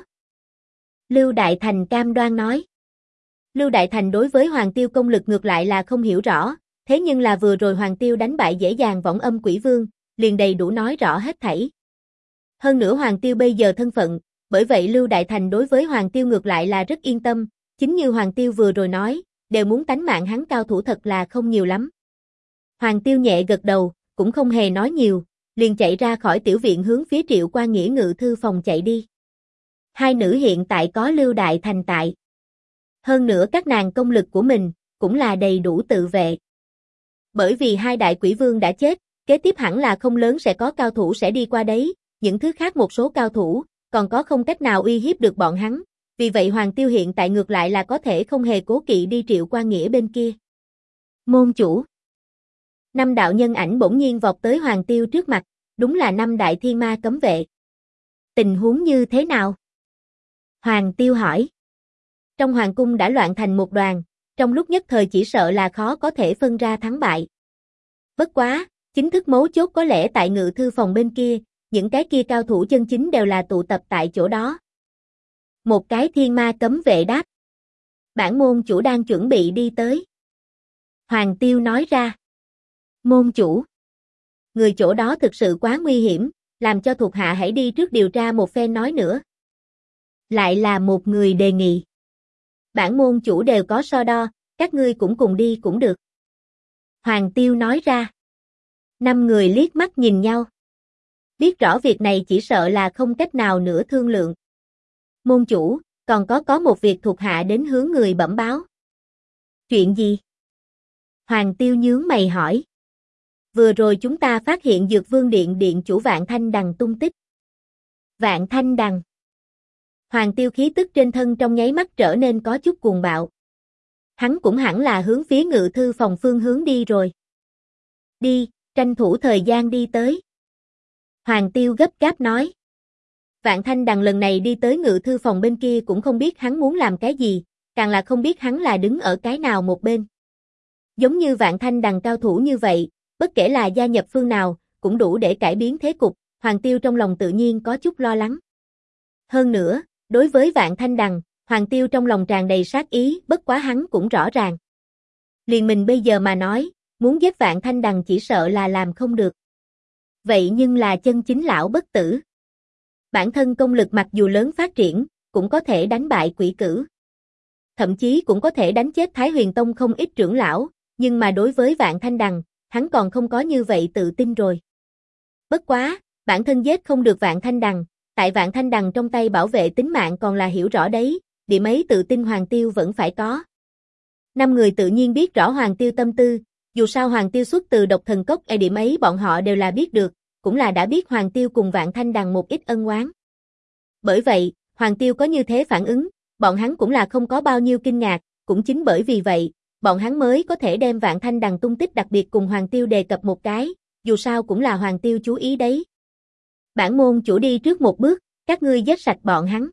Lưu Đại Thành cam đoan nói. Lưu Đại Thành đối với Hoàng Tiêu công lực ngược lại là không hiểu rõ, thế nhưng là vừa rồi Hoàng Tiêu đánh bại dễ dàng Võng Âm Quỷ Vương, liền đầy đủ nói rõ hết thảy. Hơn nữa Hoàng Tiêu bây giờ thân phận, bởi vậy Lưu Đại Thành đối với Hoàng Tiêu ngược lại là rất yên tâm, chính như Hoàng Tiêu vừa rồi nói, đều muốn tánh mạng hắn cao thủ thật là không nhiều lắm. Hoàng Tiêu nhẹ gật đầu, cũng không hề nói nhiều, liền chạy ra khỏi tiểu viện hướng phía Triệu Quan Nghĩa ngự thư phòng chạy đi. Hai nữ hiện tại có Lưu Đại Thành tại. Hơn nữa các nàng công lực của mình, cũng là đầy đủ tự vệ. Bởi vì hai đại quỷ vương đã chết, kế tiếp hẳn là không lớn sẽ có cao thủ sẽ đi qua đấy, những thứ khác một số cao thủ, còn có không cách nào uy hiếp được bọn hắn, vì vậy Hoàng Tiêu hiện tại ngược lại là có thể không hề cố kỵ đi Triệu Quan Nghĩa bên kia. Môn chủ. Năm đạo nhân ảnh bỗng nhiên vọt tới Hoàng Tiêu trước mặt, đúng là năm đại thiên ma cấm vệ. Tình huống như thế nào? Hoàng Tiêu hỏi. Trong hoàng cung đã loạn thành một đoàn, trong lúc nhất thời chỉ sợ là khó có thể phân ra thắng bại. Bất quá, chính thức mấu chốt có lẽ tại ngự thư phòng bên kia, những cái kia cao thủ chân chính đều là tụ tập tại chỗ đó. Một cái thiên ma cấm vệ đáp. Bản môn chủ đang chuẩn bị đi tới. Hoàng Tiêu nói ra. Môn chủ. Người chỗ đó thực sự quá nguy hiểm, làm cho thuộc hạ hãy đi trước điều tra một phen nói nữa. Lại là một người đề nghị. Bản môn chủ đều có so đo, các ngươi cũng cùng đi cũng được. Hoàng Tiêu nói ra. Năm người liếc mắt nhìn nhau. Biết rõ việc này chỉ sợ là không cách nào nữa thương lượng. Môn chủ, còn có một việc thuộc hạ đến hướng người bẩm báo. Chuyện gì? Hoàng Tiêu nhướng mày hỏi. Vừa rồi chúng ta phát hiện Dược Vương Điện điện chủ Vạn Thanh Đằng tung tích. Vạn Thanh Đằng. Hoàng Tiêu khí tức trên thân trong nháy mắt trở nên có chút cuồng bạo. Hắn cũng hẳn là hướng phía ngự thư phòng phương hướng đi rồi. Đi, tranh thủ thời gian đi tới. Hoàng Tiêu gấp gáp nói. Vạn Thanh Đằng lần này đi tới ngự thư phòng bên kia cũng không biết hắn muốn làm cái gì, càng là không biết hắn là đứng ở cái nào một bên. Giống như Vạn Thanh Đằng cao thủ như vậy, bất kể là gia nhập phương nào, cũng đủ để cải biến thế cục, Hoàng Tiêu trong lòng tự nhiên có chút lo lắng. Hơn nữa, đối với Vạn Thanh Đằng, Hoàng Tiêu trong lòng tràn đầy sát ý, bất quá hắn cũng rõ ràng. Liền mình bây giờ mà nói, muốn giết Vạn Thanh Đằng chỉ sợ là làm không được. Vậy nhưng là chân chính lão bất tử. Bản thân công lực mặc dù lớn phát triển, cũng có thể đánh bại quỷ cử. Thậm chí cũng có thể đánh chết Thái Huyền Tông không ít trưởng lão, nhưng mà đối với Vạn Thanh Đằng, hắn còn không có như vậy tự tin rồi. Bất quá, bản thân giết không được Vạn Thanh Đằng, tại Vạn Thanh Đằng trong tay bảo vệ tính mạng còn là hiểu rõ đấy, điểm ấy tự tin Hoàng Tiêu vẫn phải có. Năm người tự nhiên biết rõ Hoàng Tiêu tâm tư, dù sao Hoàng Tiêu xuất từ Độc Thần Cốc, điểm ấy bọn họ đều là biết được, cũng là đã biết Hoàng Tiêu cùng Vạn Thanh Đằng một ít ân oán. Bởi vậy, Hoàng Tiêu có như thế phản ứng, bọn hắn cũng là không có bao nhiêu kinh ngạc, cũng chính bởi vì vậy, bọn hắn mới có thể đem Vạn Thanh Đằng tung tích đặc biệt cùng Hoàng Tiêu đề cập một cái, dù sao cũng là Hoàng Tiêu chú ý đấy. Bản môn chủ đi trước một bước, các ngươi giết sạch bọn hắn.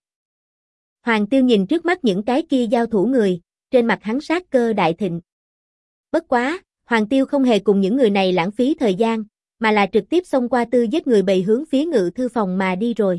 Hoàng Tiêu nhìn trước mắt những cái kia giao thủ người, trên mặt hắn sát cơ đại thịnh. Bất quá, Hoàng Tiêu không hề cùng những người này lãng phí thời gian, mà là trực tiếp xông qua tư giết người bầy hướng phía ngự thư phòng mà đi rồi.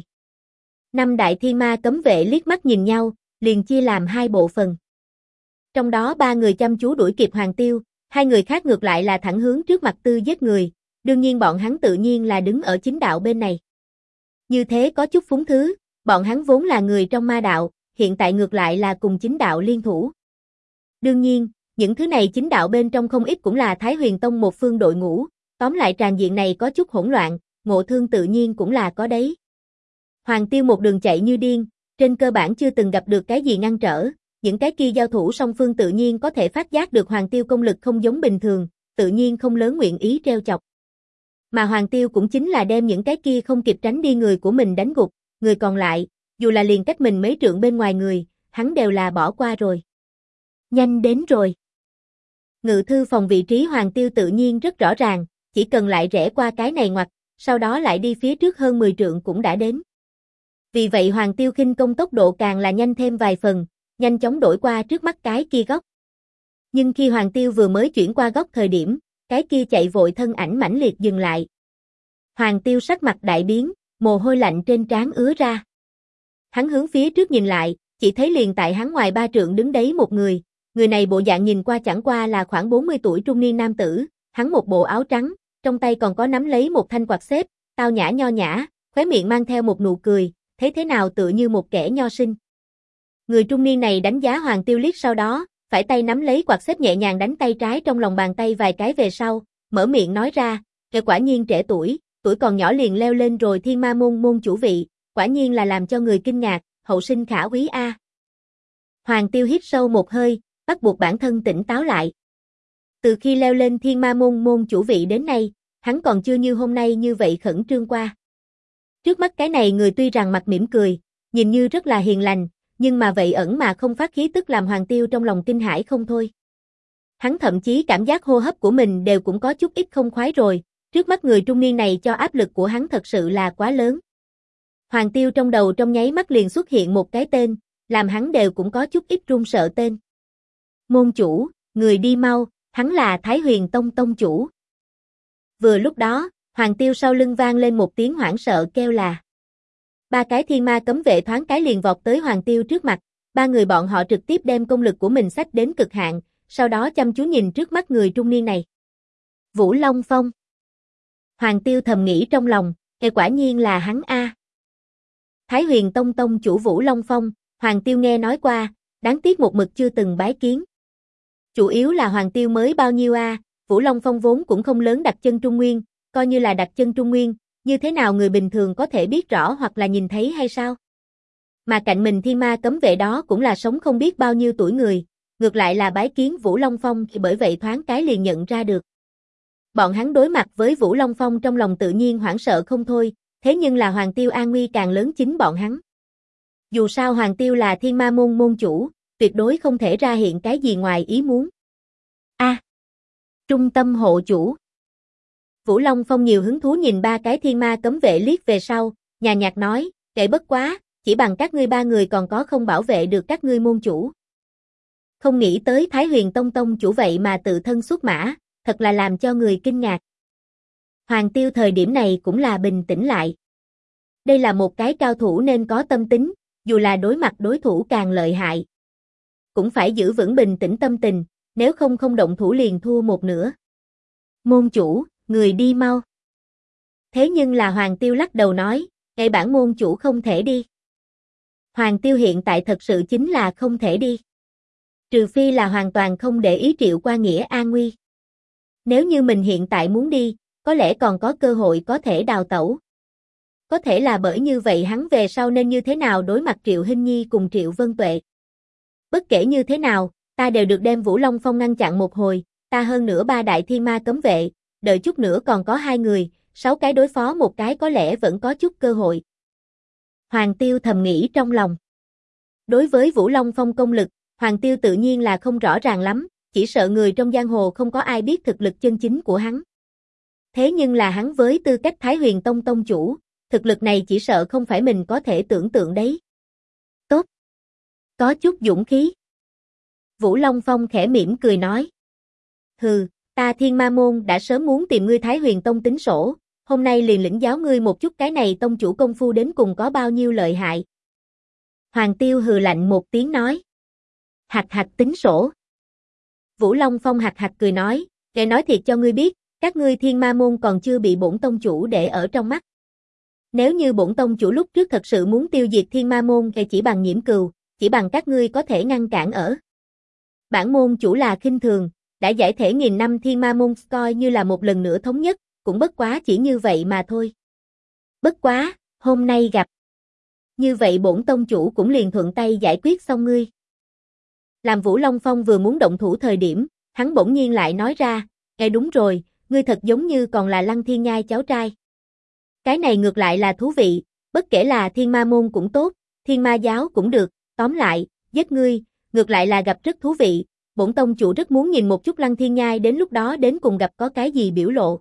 Năm đại thiên ma cấm vệ liếc mắt nhìn nhau, liền chia làm hai bộ phần. Trong đó ba người chăm chú đuổi kịp Hoàng Tiêu, hai người khác ngược lại là thẳng hướng trước mặt tư giết người, đương nhiên bọn hắn tự nhiên là đứng ở chính đạo bên này. Như thế có chút phúng thứ, bọn hắn vốn là người trong ma đạo, hiện tại ngược lại là cùng chính đạo liên thủ. Đương nhiên, những thứ này chính đạo bên trong không ít cũng là Thái Huyền Tông một phương đội ngũ, tóm lại tràn diện này có chút hỗn loạn, ngộ thương tự nhiên cũng là có đấy. Hoàng Tiêu một đường chạy như điên, trên cơ bản chưa từng gặp được cái gì ngăn trở, những cái kia giao thủ song phương tự nhiên có thể phát giác được Hoàng Tiêu công lực không giống bình thường, tự nhiên không lớn nguyện ý treo chọc. Mà Hoàng Tiêu cũng chính là đem những cái kia không kịp tránh đi người của mình đánh gục, người còn lại, dù là liền cách mình mấy trượng bên ngoài người, hắn đều là bỏ qua rồi. Nhanh đến rồi. Ngự thư phòng vị trí Hoàng Tiêu tự nhiên rất rõ ràng, chỉ cần lại rẽ qua cái này ngoặt, sau đó lại đi phía trước hơn 10 trượng cũng đã đến. Vì vậy Hoàng Tiêu khinh công tốc độ càng là nhanh thêm vài phần, nhanh chóng đổi qua trước mắt cái kia góc. Nhưng khi Hoàng Tiêu vừa mới chuyển qua góc thời điểm, cái kia chạy vội thân ảnh mãnh liệt dừng lại. Hoàng Tiêu sắc mặt đại biến, mồ hôi lạnh trên trán ứa ra. Hắn hướng phía trước nhìn lại, chỉ thấy liền tại hắn ngoài 3 trượng đứng đấy một người này bộ dạng nhìn qua chẳng qua là khoảng 40 tuổi trung niên nam tử, hắn một bộ áo trắng, trong tay còn có nắm lấy một thanh quạt xếp, tao nhã nho nhã, khóe miệng mang theo một nụ cười, thấy thế nào tựa như một kẻ nho sinh. Người trung niên này đánh giá Hoàng Tiêu liếc sau đó, phải tay nắm lấy quạt xếp nhẹ nhàng đánh tay trái trong lòng bàn tay vài cái về sau, mở miệng nói ra, kẻ quả nhiên trẻ tuổi còn nhỏ liền leo lên rồi Thiên Ma môn môn chủ vị, quả nhiên là làm cho người kinh ngạc, hậu sinh khả quý a. Hoàng Tiêu hít sâu một hơi, bắt buộc bản thân tỉnh táo lại. Từ khi leo lên Thiên Ma môn môn chủ vị đến nay, hắn còn chưa như hôm nay như vậy khẩn trương qua. Trước mắt cái này người tuy rằng mặt mỉm cười, nhìn như rất là hiền lành, nhưng mà vậy ẩn mà không phát khí tức làm Hoàng Tiêu trong lòng kinh hãi không thôi. Hắn thậm chí cảm giác hô hấp của mình đều cũng có chút ít không khoái rồi, trước mắt người trung niên này cho áp lực của hắn thật sự là quá lớn. Hoàng Tiêu trong đầu trong nháy mắt liền xuất hiện một cái tên, làm hắn đều cũng có chút ít run sợ tên. Môn chủ, người đi mau, hắn là Thái Huyền Tông tông chủ. Vừa lúc đó, Hoàng Tiêu sau lưng vang lên một tiếng hoảng sợ kêu là. 3 cái thiên ma cấm vệ thoáng cái liền vọt tới Hoàng Tiêu trước mặt, 3 người bọn họ trực tiếp đem công lực của mình xách đến cực hạn, sau đó chăm chú nhìn trước mắt người trung niên này. Vũ Long Phong. Hoàng Tiêu thầm nghĩ trong lòng, quả nhiên là hắn a. Thái Huyền Tông tông chủ Vũ Long Phong, Hoàng Tiêu nghe nói qua, đáng tiếc một mực chưa từng bái kiến. Chủ yếu là Hoàng Tiêu mới bao nhiêu a, Vũ Long Phong vốn cũng không lớn đặt chân Trung Nguyên, coi như là đặt chân Trung Nguyên, như thế nào người bình thường có thể biết rõ hoặc là nhìn thấy hay sao? Mà cạnh mình thiên ma cấm vệ đó cũng là sống không biết bao nhiêu tuổi người, ngược lại là bái kiến Vũ Long Phong thì bởi vậy thoáng cái liền nhận ra được. Bọn hắn đối mặt với Vũ Long Phong trong lòng tự nhiên hoảng sợ không thôi, thế nhưng là Hoàng Tiêu an nguy càng lớn chính bọn hắn. Dù sao Hoàng Tiêu là Thiên Ma môn môn chủ, tuyệt đối không thể ra hiện cái gì ngoài ý muốn. Trung tâm hộ chủ. Vũ Long Phong nhiều hứng thú nhìn 3 cái thiên ma cấm vệ liếc về sau, nhàn nhạt nói, kệ bất quá, chỉ bằng các ngươi 3 người còn có không bảo vệ được các ngươi môn chủ. Không nghĩ tới Thái Huyền Tông tông chủ vậy mà tự thân xuất mã, thật là làm cho người kinh ngạc. Hoàng Tiêu thời điểm này cũng là bình tĩnh lại. Đây là một cái cao thủ nên có tâm tính, dù là đối mặt đối thủ càng lợi hại. Cũng phải giữ vững bình tĩnh tâm tình, nếu không động thủ liền thua một nửa. Môn chủ, người đi mau. Thế nhưng là Hoàng Tiêu lắc đầu nói, ngay bản môn chủ không thể đi. Hoàng Tiêu hiện tại thật sự chính là không thể đi. Trừ phi là hoàn toàn không để ý Triệu Qua Nghĩa an nguy. Nếu như mình hiện tại muốn đi, có lẽ còn có cơ hội có thể đào tẩu. Có thể là bởi như vậy hắn về sau nên như thế nào đối mặt Triệu Hinh Nhi cùng Triệu Vân Tuệ. Bất kể như thế nào, ta đều được đem Vũ Long Phong ngăn chặn một hồi, ta hơn nữa 3 đại thiên ma cấm vệ, đợi chút nữa còn có 2 người, 6 cái đối phó một cái có lẽ vẫn có chút cơ hội. Hoàng Tiêu thầm nghĩ trong lòng. Đối với Vũ Long Phong công lực, Hoàng Tiêu tự nhiên là không rõ ràng lắm, chỉ sợ người trong giang hồ không có ai biết thực lực chân chính của hắn. Thế nhưng là hắn với tư cách Thái Huyền Tông tông chủ, thực lực này chỉ sợ không phải mình có thể tưởng tượng đấy. Tốt. Có chút dũng khí. Vũ Long Phong khẽ mỉm cười nói. Hừ, ta Thiên Ma môn đã sớm muốn tìm ngươi Thái Huyền Tông tính sổ, hôm nay liền lĩnh giáo ngươi một chút cái này tông chủ công phu đến cùng có bao nhiêu lợi hại. Hoàng Tiêu hừ lạnh một tiếng nói. Hạch hạch tính sổ. Vũ Long Phong hạch hạch cười nói, để nói thiệt cho ngươi biết, các ngươi Thiên Ma môn còn chưa bị bổn tông chủ để ở trong mắt. Nếu như bổn tông chủ lúc trước thật sự muốn tiêu diệt Thiên Ma môn thì chỉ bằng nhiễm cừu, chỉ bằng các ngươi có thể ngăn cản ở. Bản môn chủ là khinh thường, đã giải thể nghìn năm Thiên Ma môn coi như là một lần nữa thống nhất, cũng bất quá chỉ như vậy mà thôi. Bất quá, hôm nay gặp. Như vậy bổn tông chủ cũng liền thuận tay giải quyết xong ngươi. Làm Vũ Long Phong vừa muốn động thủ thời điểm, hắn bỗng nhiên lại nói ra, đúng rồi, ngươi thật giống như còn là Lăng Thiên Nhai cháu trai. Cái này ngược lại là thú vị, bất kể là Thiên Ma Môn cũng tốt, Thiên Ma Giáo cũng được, tóm lại, giết ngươi, ngược lại là gặp rất thú vị, bổn tông chủ rất muốn nhìn một chút Lăng Thiên Nhai đến lúc đó đến cùng gặp có cái gì biểu lộ.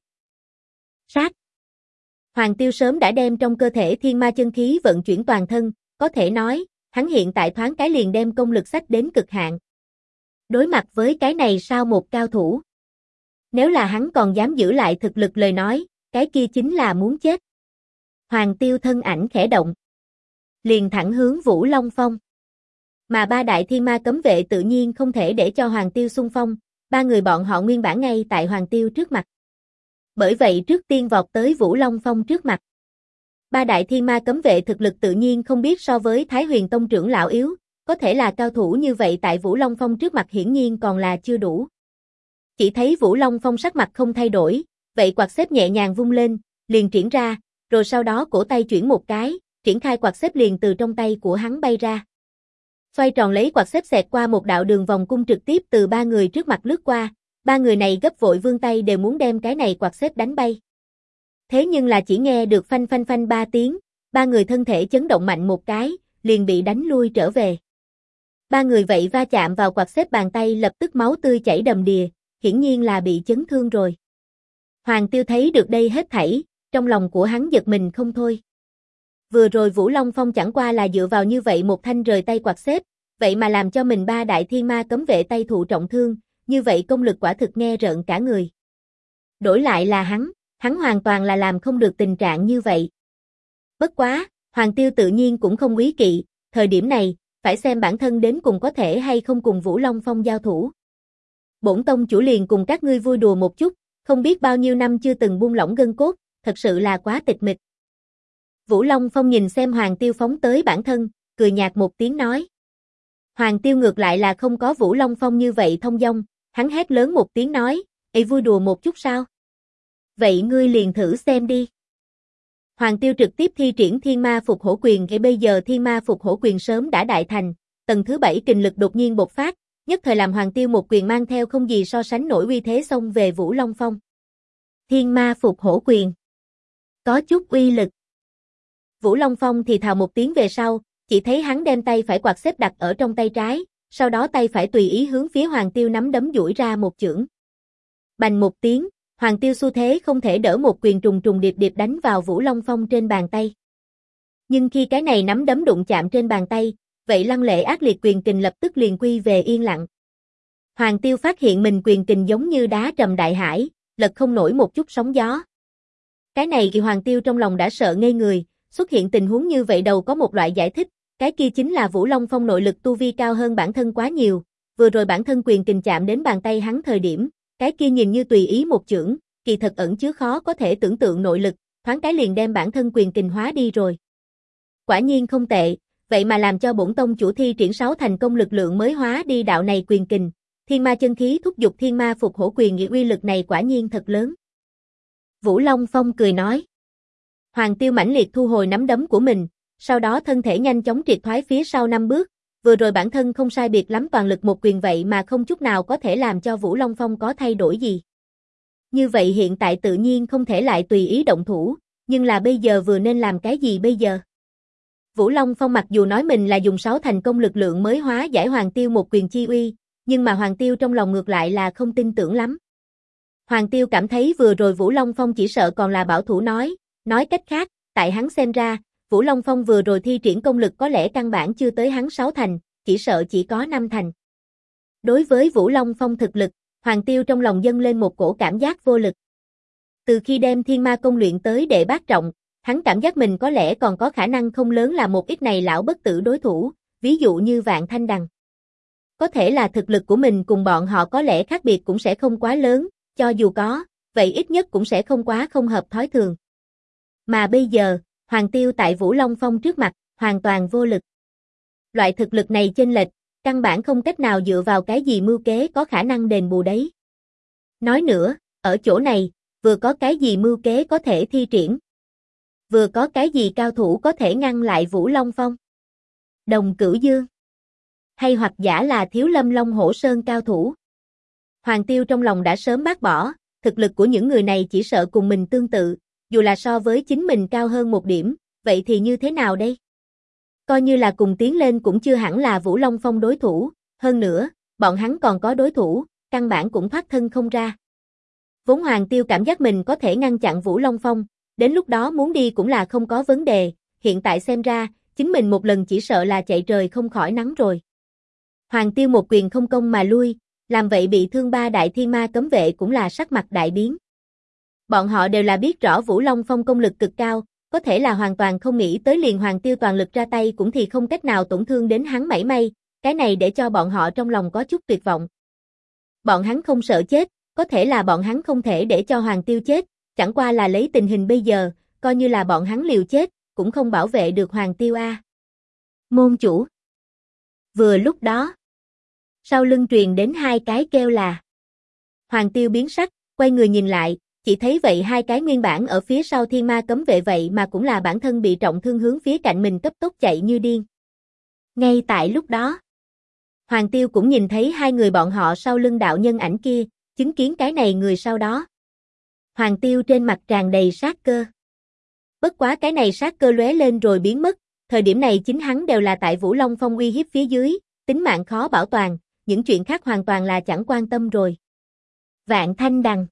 Sát. Hoàng Tiêu sớm đã đem trong cơ thể thiên ma chân khí vận chuyển toàn thân, có thể nói, hắn hiện tại thoáng cái liền đem công lực sách đến cực hạn. Đối mặt với cái này sao một cao thủ. Nếu là hắn còn dám giữ lại thực lực lời nói, cái kia chính là muốn chết. Hoàng Tiêu thân ảnh khẽ động. Liền thẳng hướng Vũ Long Phong. Mà ba đại thiên ma cấm vệ tự nhiên không thể để cho Hoàng Tiêu xung phong, ba người bọn họ nguyên bản ngay tại Hoàng Tiêu trước mặt. Bởi vậy trước tiên vọt tới Vũ Long Phong trước mặt. Ba đại thiên ma cấm vệ thực lực tự nhiên không biết so với Thái Huyền Tông trưởng lão yếu, có thể là cao thủ như vậy tại Vũ Long Phong trước mặt hiển nhiên còn là chưa đủ. Chỉ thấy Vũ Long Phong sắc mặt không thay đổi, vậy quạt xếp nhẹ nhàng vung lên, liền triển ra, rồi sau đó cổ tay chuyển một cái, triển khai quạt xếp liền từ trong tay của hắn bay ra. Xoay tròn lấy quạt xếp xẹt qua một đạo đường vòng cung trực tiếp từ ba người trước mặt lướt qua, ba người này gấp vội vươn tay đều muốn đem cái này quạt xếp đánh bay. Thế nhưng là chỉ nghe được phanh phanh phanh ba tiếng, ba người thân thể chấn động mạnh một cái, liền bị đánh lui trở về. Ba người vậy va chạm vào quạt xếp bàn tay lập tức máu tươi chảy đầm đìa, hiển nhiên là bị chấn thương rồi. Hoàng Tiêu thấy được đây hết thảy, trong lòng của hắn giật mình không thôi. Vừa rồi Vũ Long Phong chẳng qua là dựa vào như vậy một thanh rời tay quạt xếp, vậy mà làm cho mình ba đại thiên ma cấm vệ tay thụ trọng thương, như vậy công lực quả thực nghe rợn cả người. Đổi lại là hắn hoàn toàn là làm không được tình trạng như vậy. Bất quá, Hoàng Tiêu tự nhiên cũng không quý kỵ, thời điểm này, phải xem bản thân đến cùng có thể hay không cùng Vũ Long Phong giao thủ. Bổn tông chủ liền cùng các ngươi vui đùa một chút, không biết bao nhiêu năm chưa từng buông lỏng gân cốt, thật sự là quá tịch mịch. Vũ Long Phong nhìn xem Hoàng Tiêu phóng tới bản thân, cười nhạt một tiếng nói. Hoàng Tiêu ngược lại là không có Vũ Long Phong như vậy thông dong, hắn hét lớn một tiếng nói, vui đùa một chút sao? Vậy ngươi liền thử xem đi. Hoàng Tiêu trực tiếp thi triển Thiên Ma Phục Hổ Quyền, bây giờ Thiên Ma Phục Hổ Quyền sớm đã đại thành, tầng thứ 7 kình lực đột nhiên bộc phát, nhất thời làm Hoàng Tiêu một quyền mang theo không gì so sánh nổi uy thế xông về Vũ Long Phong. Thiên Ma Phục Hổ Quyền. Có chút uy lực. Vũ Long Phong thì thào một tiếng về sau, chỉ thấy hắn đem tay phải quạt xếp đặt ở trong tay trái, sau đó tay phải tùy ý hướng phía Hoàng Tiêu nắm đấm duỗi ra một chưởng. Bành một tiếng, Hoàng Tiêu xu thế không thể đỡ một quyền trùng trùng điệp điệp đánh vào Vũ Long Phong trên bàn tay. Nhưng khi cái này nắm đấm đụng chạm trên bàn tay, vậy lăng lệ ác liệt quyền kình lập tức liền quy về yên lặng. Hoàng Tiêu phát hiện mình quyền kình giống như đá trầm đại hải, lật không nổi một chút sóng gió. Cái này thì Hoàng Tiêu trong lòng đã sợ ngây người, xuất hiện tình huống như vậy đầu có một loại giải thích, cái kia chính là Vũ Long Phong nội lực tu vi cao hơn bản thân quá nhiều, vừa rồi bản thân quyền kình chạm đến bàn tay hắn thời điểm, cái kia nhìn như tùy ý một chưởng, kỳ thật ẩn chứa khó có thể tưởng tượng nội lực, thoáng cái liền đem bản thân quyền kình hóa đi rồi. Quả nhiên không tệ, vậy mà làm cho bổn tông chủ thi triển 6 thành công lực lượng mới hóa đi đạo này quyền kình, thiên ma chân khí thúc giục thiên ma phục hổ quyền nghị uy lực này quả nhiên thật lớn. Vũ Long Phong cười nói. Hoàng Tiêu mãnh liệt thu hồi nắm đấm của mình, sau đó thân thể nhanh chóng triệt thoái phía sau 5 bước, vừa rồi bản thân không sai biệt lắm toàn lực một quyền vậy mà không chút nào có thể làm cho Vũ Long Phong có thay đổi gì. Như vậy hiện tại tự nhiên không thể lại tùy ý động thủ, nhưng là bây giờ vừa nên làm cái gì bây giờ? Vũ Long Phong mặc dù nói mình là dùng 6 thành công lực lượng mới hóa giải Hoàng Tiêu một quyền chi uy, nhưng mà Hoàng Tiêu trong lòng ngược lại là không tin tưởng lắm. Hoàng Tiêu cảm thấy vừa rồi Vũ Long Phong chỉ sợ còn là bảo thủ nói cách khác, tại hắn xem ra, Vũ Long Phong vừa rồi thi triển công lực có lẽ căn bản chưa tới hắn 6 thành, chỉ sợ chỉ có 5 thành. Đối với Vũ Long Phong thực lực, Hoàng Tiêu trong lòng dâng lên một cổ cảm giác vô lực. Từ khi đem Thiên Ma Công luyện tới đệ bát trọng, hắn cảm giác mình có lẽ còn có khả năng không lớn là một ít này lão bất tử đối thủ, ví dụ như Vạn Thanh Đằng. Có thể là thực lực của mình cùng bọn họ có lẽ khác biệt cũng sẽ không quá lớn, cho dù có, vậy ít nhất cũng sẽ không quá không hợp thói thường. Mà bây giờ, Hoàng Tiêu tại Vũ Long Phong trước mặt, hoàn toàn vô lực. Loại thực lực này chênh lệch, căn bản không cách nào dựa vào cái gì mưu kế có khả năng đền bù đấy. Nói nữa, ở chỗ này, vừa có cái gì mưu kế có thể thi triển, vừa có cái gì cao thủ có thể ngăn lại Vũ Long Phong. Đồng Cửu Dương. Hay hoặc giả là Thiếu Lâm Long Hổ Sơn cao thủ? Hoàng Tiêu trong lòng đã sớm bác bỏ, thực lực của những người này chỉ sợ cùng mình tương tự, dù là so với chính mình cao hơn một điểm, vậy thì như thế nào đây? Coi như là cùng tiến lên cũng chưa hẳn là Vũ Long Phong đối thủ, hơn nữa, bọn hắn còn có đối thủ, căn bản cũng thoát thân không ra. Vốn Hoàng Tiêu cảm giác mình có thể ngăn chặn Vũ Long Phong, đến lúc đó muốn đi cũng là không có vấn đề, hiện tại xem ra, chính mình một lần chỉ sợ là chạy trời không khỏi nắng rồi. Hoàng Tiêu một quyền không công mà lui, làm vậy bị thương ba đại thiên ma cấm vệ cũng là sắc mặt đại biến. Bọn họ đều là biết rõ Vũ Long Phong công lực cực cao, có thể là hoàn toàn không nghĩ tới liền Hoàng Tiêu toàn lực ra tay cũng thì không cách nào tổn thương đến hắn mảy may, cái này để cho bọn họ trong lòng có chút tuyệt vọng. Bọn hắn không sợ chết, có thể là bọn hắn không thể để cho Hoàng Tiêu chết, chẳng qua là lấy tình hình bây giờ, coi như là bọn hắn liều chết, cũng không bảo vệ được Hoàng Tiêu a. Môn chủ. Vừa lúc đó, sau lưng truyền đến hai cái kêu là. Hoàng Tiêu biến sắc, quay người nhìn lại, chỉ thấy vậy hai cái nguyên bản ở phía sau thiên ma cấm vệ vậy mà cũng là bản thân bị trọng thương hướng phía cạnh mình cấp tốc chạy như điên. Ngay tại lúc đó, Hoàng Tiêu cũng nhìn thấy hai người bọn họ sau lưng đạo nhân ảnh kia, chứng kiến cái này người sau đó. Hoàng Tiêu trên mặt tràn đầy sát cơ. Bất quá cái này sát cơ lóe lên rồi biến mất, thời điểm này chính hắn đều là tại Vũ Long Phong uy hiếp phía dưới, tính mạng khó bảo toàn, những chuyện khác hoàn toàn là chẳng quan tâm rồi. Vạn Thanh Đằng.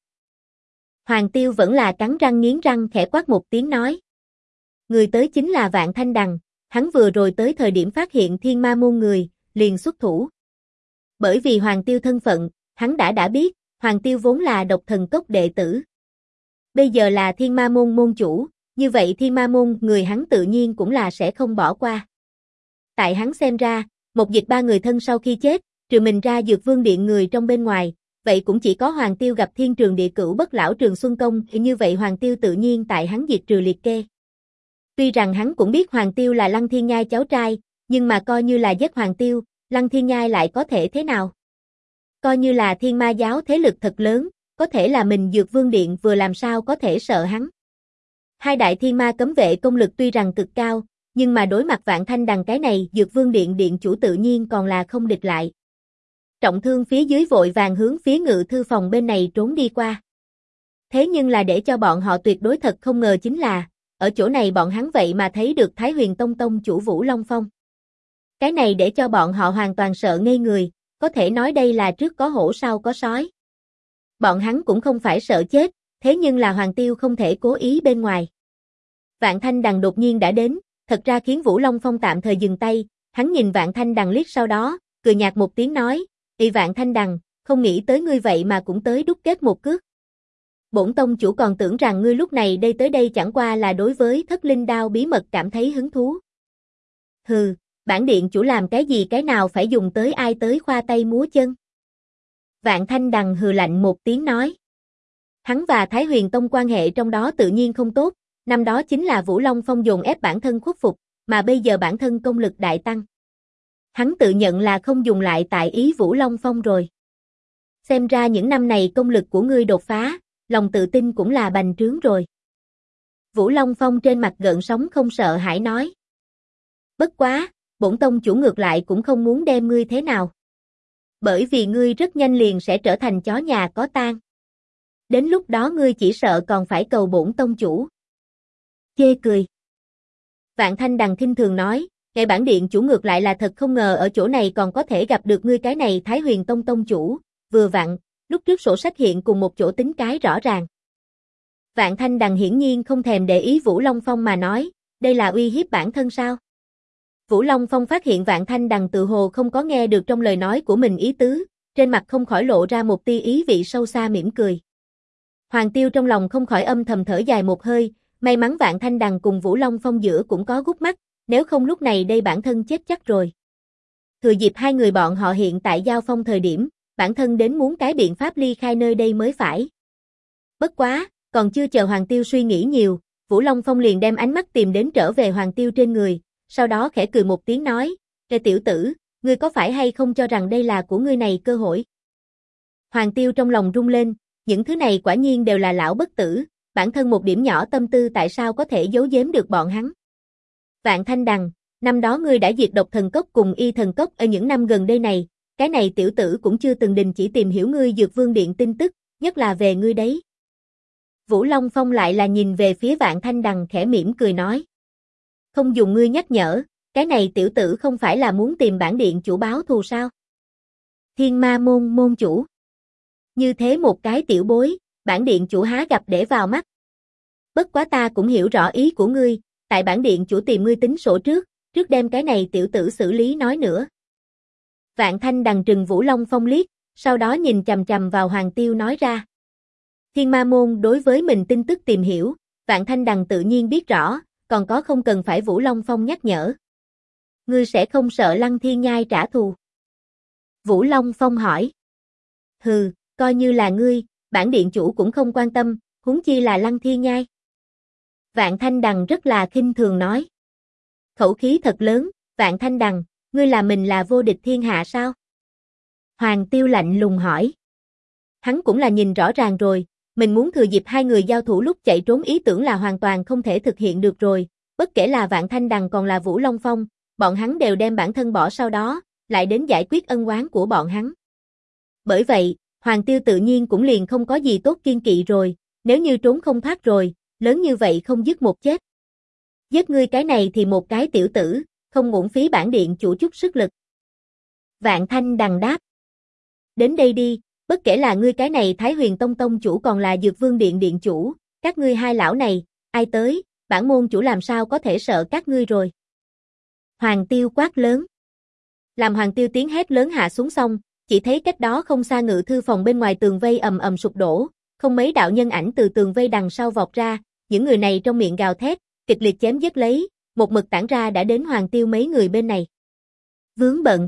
Hoàng Tiêu vẫn là cắn răng nghiến răng khẽ quát một tiếng nói. Người tới chính là Vạn Thanh Đằng, hắn vừa rồi tới thời điểm phát hiện thiên ma môn người, liền xuất thủ. Bởi vì Hoàng Tiêu thân phận, hắn đã biết, Hoàng Tiêu vốn là độc thần cốc đệ tử. Bây giờ là thiên ma môn môn chủ, như vậy thiên ma môn người hắn tự nhiên cũng là sẽ không bỏ qua. Tại hắn xem ra, một dịch ba người thân sau khi chết, trừ mình ra Dược Vương Điện người trong bên ngoài, vậy cũng chỉ có Hoàng Tiêu gặp Thiên Trường Địa Cửu Bất Lão Trường Xuân Công, như vậy Hoàng Tiêu tự nhiên tại hắn diệt trừ liệt kê. Tuy rằng hắn cũng biết Hoàng Tiêu là Lăng Thiên Nhai cháu trai, nhưng mà coi như là giết Hoàng Tiêu, Lăng Thiên Nhai lại có thể thế nào? Coi như là Thiên Ma giáo thế lực thật lớn, có thể là mình Dược Vương Điện vừa làm sao có thể sợ hắn. Hai đại thiên ma cấm vệ công lực tuy rằng cực cao, nhưng mà đối mặt Vạn Thanh Đằng cái này Dược Vương Điện điện chủ tự nhiên còn là không địch lại. Trọng thương phía dưới vội vàng hướng phía ngự thư phòng bên này trốn đi qua. Thế nhưng là để cho bọn họ tuyệt đối thật không ngờ chính là, ở chỗ này bọn hắn vậy mà thấy được Thái Huyền Tông tông chủ Vũ Long Phong. Cái này để cho bọn họ hoàn toàn sợ ngây người, có thể nói đây là trước có hổ sau có sói. Bọn hắn cũng không phải sợ chết, thế nhưng là Hoàng Tiêu không thể cố ý bên ngoài. Vạn Thanh Đằng đột nhiên đã đến, thật ra khiến Vũ Long Phong tạm thời dừng tay, hắn nhìn Vạn Thanh Đằng liếc sau đó, cười nhạt một tiếng nói, "Ị Vạn Thanh Đằng, không nghĩ tới ngươi vậy mà cũng tới đúc kết một cước. Bổn tông chủ còn tưởng rằng ngươi lúc này tới đây chẳng qua là đối với Thất Linh Đao bí mật cảm thấy hứng thú." Hừ, bản điện chủ làm cái gì cái nào phải dùng tới ai tới khoa tay múa chân. Vạn Thanh Đằng hừ lạnh một tiếng nói. Hắn và Thái Huyền Tông quan hệ trong đó tự nhiên không tốt, năm đó chính là Vũ Long Phong dồn ép bản thân khuất phục, mà bây giờ bản thân công lực đại tăng. Hắn tự nhận là không dùng lại tại ý Vũ Long Phong rồi. Xem ra những năm này công lực của ngươi đột phá, lòng tự tin cũng là bành trướng rồi. Vũ Long Phong trên mặt gợn sóng không sợ hãi nói. Bất quá, bổn tông chủ ngược lại cũng không muốn đem ngươi thế nào. Bởi vì ngươi rất nhanh liền sẽ trở thành chó nhà có tang. Đến lúc đó ngươi chỉ sợ còn phải cầu bổn tông chủ. Chê cười. Vạn Thanh Đằng khinh thường nói, ngày bản điện chủ ngược lại là thật không ngờ ở chỗ này còn có thể gặp được ngươi cái này Thái Huyền Tông tông chủ, vừa vặn, lúc trước sổ sách hiện cùng một chỗ tính cái rõ ràng. Vạn Thanh Đằng hiển nhiên không thèm để ý Vũ Long Phong mà nói, đây là uy hiếp bản thân sao? Vũ Long Phong phát hiện Vạn Thanh Đằng tự hồ không có nghe được trong lời nói của mình ý tứ, trên mặt không khỏi lộ ra một tia ý vị sâu xa mỉm cười. Hoàng Tiêu trong lòng không khỏi âm thầm thở dài một hơi, may mắn Vạn Thanh Đằng cùng Vũ Long Phong giữa cũng có gút mắt, nếu không lúc này đây bản thân chết chắc rồi. Thừa dịp hai người bọn họ hiện tại giao phong thời điểm, bản thân đến muốn cái biện pháp ly khai nơi đây mới phải. Bất quá, còn chưa chờ Hoàng Tiêu suy nghĩ nhiều, Vũ Long Phong liền đem ánh mắt tìm đến trở về Hoàng Tiêu trên người, sau đó khẽ cười một tiếng nói, "Kẻ tiểu tử, ngươi có phải hay không cho rằng đây là của ngươi này cơ hội?" Hoàng Tiêu trong lòng rung lên, những thứ này quả nhiên đều là lão bất tử, bản thân một điểm nhỏ tâm tư tại sao có thể giấu giếm được bọn hắn. Vạn Thanh Đằng, Năm đó ngươi đã diệt Độc Thần Cốc cùng Y Thần Cốc ở những năm gần đây này, cái này tiểu tử cũng chưa từng đình chỉ tìm hiểu ngươi Dược Vương Điện tin tức, nhất là về ngươi đấy. Vũ Long Phong lại là nhìn về phía Vạn Thanh Đằng khẽ mỉm cười nói. Không dùng ngươi nhắc nhở, cái này tiểu tử không phải là muốn tìm bản điện chủ báo thù sao? Thiên Ma môn môn chủ. Như thế một cái tiểu bối, bản điện chủ há gặp để vào mắt. Bất quá ta cũng hiểu rõ ý của ngươi, tại bản điện chủ tìm ngươi tính sổ trước đem cái này tiểu tử xử lý nói nữa. Vạn Thanh Đằng trừng Vũ Long Phong liếc, sau đó nhìn chằm chằm vào Hoàng Tiêu nói ra. Thiên Ma môn đối với mình tin tức tìm hiểu, Vạn Thanh Đằng tự nhiên biết rõ, còn có không cần phải Vũ Long Phong nhắc nhở. Ngươi sẽ không sợ Lăng Thiên Nhai trả thù? Vũ Long Phong hỏi. Hừ, coi như là ngươi, bản điện chủ cũng không quan tâm, huống chi là Lăng Thiên Nhai. Vạn Thanh Đằng rất là khinh thường nói. Khẩu khí thật lớn, Vạn Thanh Đằng, ngươi là mình là vô địch thiên hạ sao? Hoàng Tiêu lạnh lùng hỏi. Hắn cũng là nhìn rõ ràng rồi, mình muốn thừa dịp hai người giao thủ lúc chạy trốn ý tưởng là hoàn toàn không thể thực hiện được rồi, bất kể là Vạn Thanh Đằng còn là Vũ Long Phong, bọn hắn đều đem bản thân bỏ sau đó, lại đến giải quyết ân oán của bọn hắn. Bởi vậy, Hoàng Tiêu tự nhiên cũng liền không có gì tốt kiên kỵ rồi, nếu như trốn không thoát rồi, lớn như vậy không giết một chết. Giết ngươi cái này thì một cái tiểu tử, không uổng phí bản điện chủ chút sức lực. Vạn Thanh Đằng đáp. Đến đây đi, bất kể là ngươi cái này Thái Huyền Tông tông chủ còn là Dược Vương Điện điện chủ, các ngươi hai lão này, ai tới, bản môn chủ làm sao có thể sợ các ngươi rồi. Hoàng Tiêu quát lớn. Làm Hoàng Tiêu tiếng hét lớn hạ xuống xong, chỉ thấy cách đó không xa ngự thư phòng bên ngoài tường vây ầm ầm sụp đổ, không mấy đạo nhân ảnh từ tường vây đằng sau vọt ra, những người này trong miệng gào thét, kịch liệt chém giết lấy, một mực tản ra đã đến Hoàng Tiêu mấy người bên này. Vướng bận.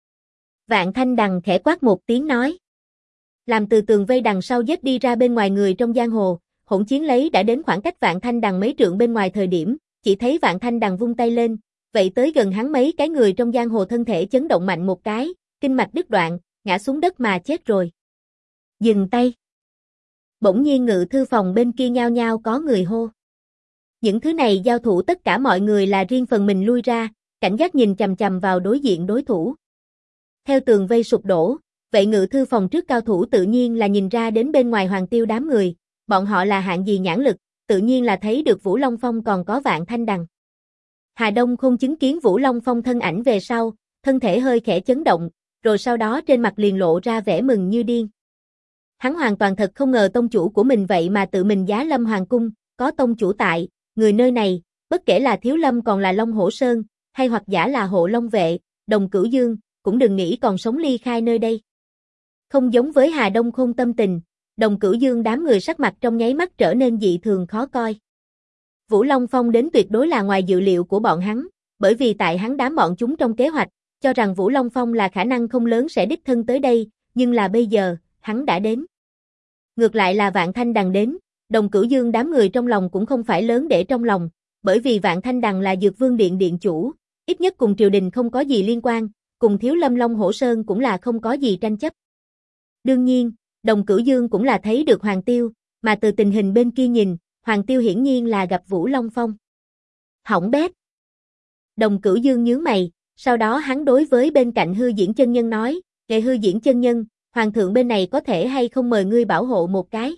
Vạn Thanh Đằng khẽ quát một tiếng nói. Làm từ tường vây đằng sau giết đi ra bên ngoài người trong giang hồ, hỗn chiến lấy đã đến khoảng cách Vạn Thanh Đằng mấy trượng bên ngoài thời điểm, chỉ thấy Vạn Thanh Đằng vung tay lên, vậy tới gần hắn mấy cái người trong giang hồ thân thể chấn động mạnh một cái, kinh mạch đứt đoạn, ngã xuống đất mà chết rồi. Dừng tay. Bỗng nhiên ngự thư phòng bên kia nhao nhao có người hô. Những thứ này giao thủ tất cả mọi người là riêng phần mình lui ra, cảnh giác nhìn chằm chằm vào đối diện đối thủ. Theo tường vây sụp đổ, vậy ngự thư phòng trước cao thủ tự nhiên là nhìn ra đến bên ngoài Hoàng Tiêu đám người, bọn họ là hạng gì nhãn lực, tự nhiên là thấy được Vũ Long Phong còn có Vạn Thanh Đằng. Hà Đông không chứng kiến Vũ Long Phong thân ảnh về sau, thân thể hơi khẽ chấn động, rồi sau đó trên mặt liền lộ ra vẻ mừng như điên. Hắn hoàn toàn thật không ngờ tông chủ của mình vậy mà tự mình giá lâm hoàng cung, có tông chủ tại, người nơi này, bất kể là Thiếu Lâm còn là Long Hổ Sơn, hay hoặc giả là Hộ Long Vệ, Đồng Cửu Dương, cũng đừng nghĩ còn sống ly khai nơi đây. Không giống với Hà Đông Khôn tâm tình, Đồng Cửu Dương đám người sắc mặt trong nháy mắt trở nên dị thường khó coi. Vũ Long Phong đến tuyệt đối là ngoài dự liệu của bọn hắn, bởi vì tại hắn đám bọn chúng trong kế hoạch, cho rằng Vũ Long Phong là khả năng không lớn sẽ đích thân tới đây, nhưng là bây giờ, hắn đã đến. Ngược lại là Vạn Thanh Đằng đến, Đồng Cửu Dương đám người trong lòng cũng không phải lớn để trong lòng, bởi vì Vạn Thanh Đằng là Dược Vương Điện điện chủ, ít nhất cùng triều đình không có gì liên quan, cùng Thiếu Lâm Long Hổ Sơn cũng là không có gì tranh chấp. Đương nhiên, Đồng Cửu Dương cũng là thấy được Hoàng Tiêu, mà từ tình hình bên kia nhìn, Hoàng Tiêu hiển nhiên là gặp Vũ Long Phong. Hỏng bét. Đồng Cửu Dương nhướng mày, sau đó hắn đối với bên cạnh Hư Diễn chân nhân nói, "Kệ Hư Diễn chân nhân, hoàng thượng bên này có thể hay không mời ngươi bảo hộ một cái?"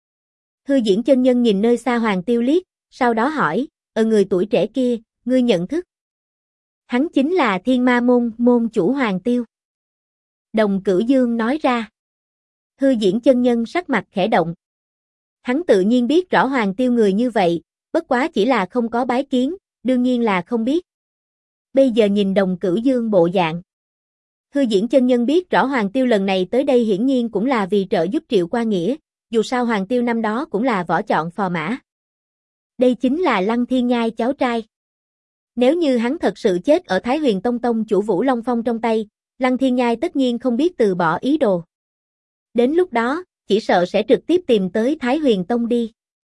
Hư Diễn chân nhân nhìn nơi xa Hoàng Tiêu liếc, sau đó hỏi, người tuổi trẻ kia, ngươi nhận thức?" Hắn chính là Thiên Ma môn môn chủ Hoàng Tiêu. Đồng Cửu Dương nói ra. Hư Diễn chân nhân sắc mặt khẽ động. Hắn tự nhiên biết rõ Hoàng Tiêu người như vậy, bất quá chỉ là không có bái kiến, đương nhiên là không biết. Bây giờ nhìn Đồng Cửu Dương bộ dạng. Hư Diễn chân nhân biết rõ Hoàng Tiêu lần này tới đây hiển nhiên cũng là vì trợ giúp Triệu Qua Nghĩa, dù sao Hoàng Tiêu năm đó cũng là võ chọn phò mã. Đây chính là Lăng Thiên Nhai cháu trai. Nếu như hắn thật sự chết ở Thái Huyền Tông tông chủ Vũ Long Phong trong tay, Lăng Thiên Nhai tất nhiên không biết từ bỏ ý đồ. Đến lúc đó, chỉ sợ sẽ trực tiếp tìm tới Thái Huyền Tông đi.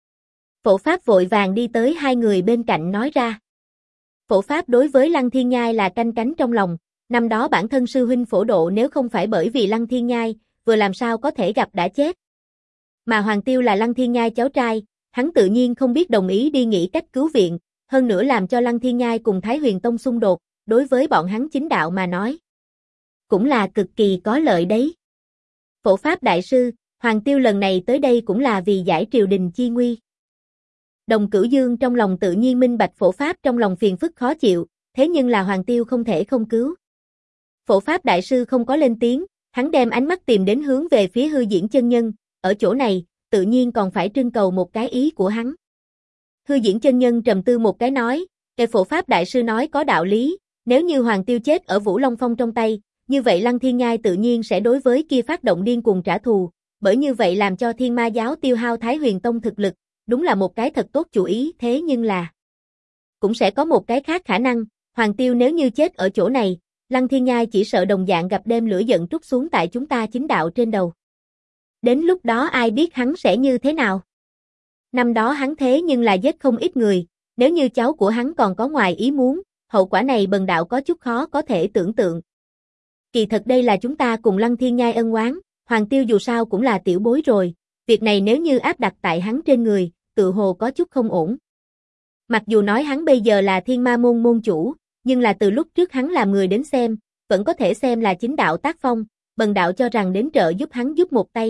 Phổ Pháp vội vàng đi tới hai người bên cạnh nói ra. Phổ Pháp đối với Lăng Thiên Nhai là canh cánh trong lòng, năm đó bản thân sư huynh Phổ Độ nếu không phải bởi vì Lăng Thiên Nhai, vừa làm sao có thể gặp đã chết. Mà Hoàng Tiêu là Lăng Thiên Nhai cháu trai, hắn tự nhiên không biết đồng ý đi nghĩ cách cứu viện, Hơn nữa làm cho Lăng Thiên Nhai cùng Thái Huyền Tông xung đột, đối với bọn hắn chính đạo mà nói. Cũng là cực kỳ có lợi đấy. Phổ Pháp Đại Sư, Hoàng Tiêu lần này tới đây cũng là vì giải triều đình chi nguy. Đồng Cửu Dương trong lòng tự nhiên minh bạch Phổ Pháp trong lòng phiền phức khó chịu, thế nhưng là Hoàng Tiêu không thể không cứu. Phổ Pháp Đại Sư không có lên tiếng, hắn đem ánh mắt tìm đến hướng về phía Hư Diễn chân nhân, ở chỗ này, tự nhiên còn phải trưng cầu một cái ý của hắn. Hư Diễn chân nhân trầm tư một cái nói, Phổ Pháp Đại Sư nói có đạo lý, nếu như Hoàng Tiêu chết ở Vũ Long Phong trong tay, như vậy Lăng Thiên Nhai tự nhiên sẽ đối với kia phát động điên cuồng trả thù, bởi như vậy làm cho Thiên Ma giáo tiêu hao Thái Huyền Tông thực lực, đúng là một cái thật tốt chủ ý, thế nhưng là cũng sẽ có một cái khác khả năng, Hoàng Tiêu nếu như chết ở chỗ này, Lăng Thiên Nhai chỉ sợ đồng dạng gặp đem lửa giận trút xuống tại chúng ta chính đạo trên đầu. Đến lúc đó ai biết hắn sẽ như thế nào? Năm đó hắn thế nhưng là giết không ít người, nếu như cháu của hắn còn có ngoài ý muốn, hậu quả này bần đạo có chút khó có thể tưởng tượng. Kỳ thật đây là chúng ta cùng Lăng Thiên Nhai ân oán, Hoàng Tiêu dù sao cũng là tiểu bối rồi, việc này nếu như áp đặt tại hắn trên người, tự hồ có chút không ổn. Mặc dù nói hắn bây giờ là Thiên Ma môn môn chủ, nhưng là từ lúc trước hắn làm người đến xem, vẫn có thể xem là chính đạo tác phong, bần đạo cho rằng đến trợ giúp hắn giúp một tay.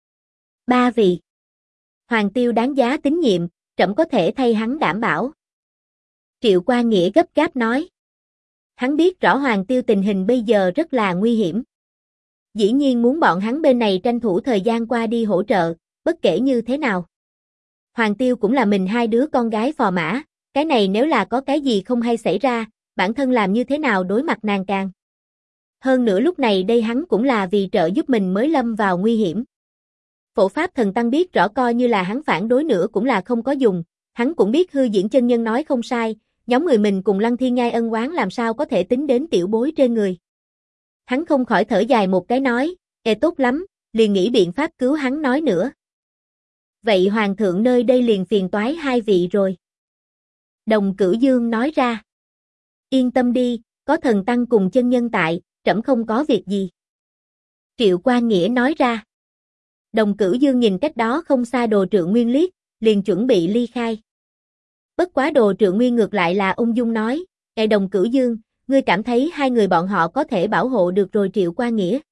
Ba vị. Hoàng Tiêu đáng giá tín nhiệm, trẫm có thể thay hắn đảm bảo. Triệu Qua Nghĩa gấp gáp nói. Hắn biết rõ Hoàng Tiêu tình hình bây giờ rất là nguy hiểm. Dĩ nhiên muốn bọn hắn bên này tranh thủ thời gian qua đi hỗ trợ, bất kể như thế nào. Hoàng Tiêu cũng là mình hai đứa con gái phò mã, cái này nếu là có cái gì không hay xảy ra, bản thân làm như thế nào đối mặt nàng càng. Hơn nữa lúc này đây hắn cũng là vì trợ giúp mình mới lâm vào nguy hiểm. Phổ Pháp Thần Tăng biết rõ coi như là hắn phản đối nữa cũng là không có dùng, hắn cũng biết Hư Diễn chân nhân nói không sai, nhóm người mình cùng Lăng Thiên Nhai ân oán làm sao có thể tính đến tiểu bối trên người. Hắn không khỏi thở dài một cái nói, tốt lắm, liền nghĩ biện pháp cứu hắn nói nữa. Vậy Hoàng thượng nơi đây liền phiền toái hai vị rồi. Đồng Cửu Dương nói ra. Yên tâm đi, có thần tăng cùng chân nhân tại, trẫm không có việc gì. Triệu Qua Nghĩa nói ra. Đồng Cửu Dương nhìn cách đó không xa Đồ Trượng Nguyên liếc, liền chuẩn bị ly khai. Bất quá Đồ Trượng Nguyên ngược lại là ung dung nói, Đồng Cửu Dương, ngươi cảm thấy hai người bọn họ có thể bảo hộ được rồi Triệu Qua Nghĩa.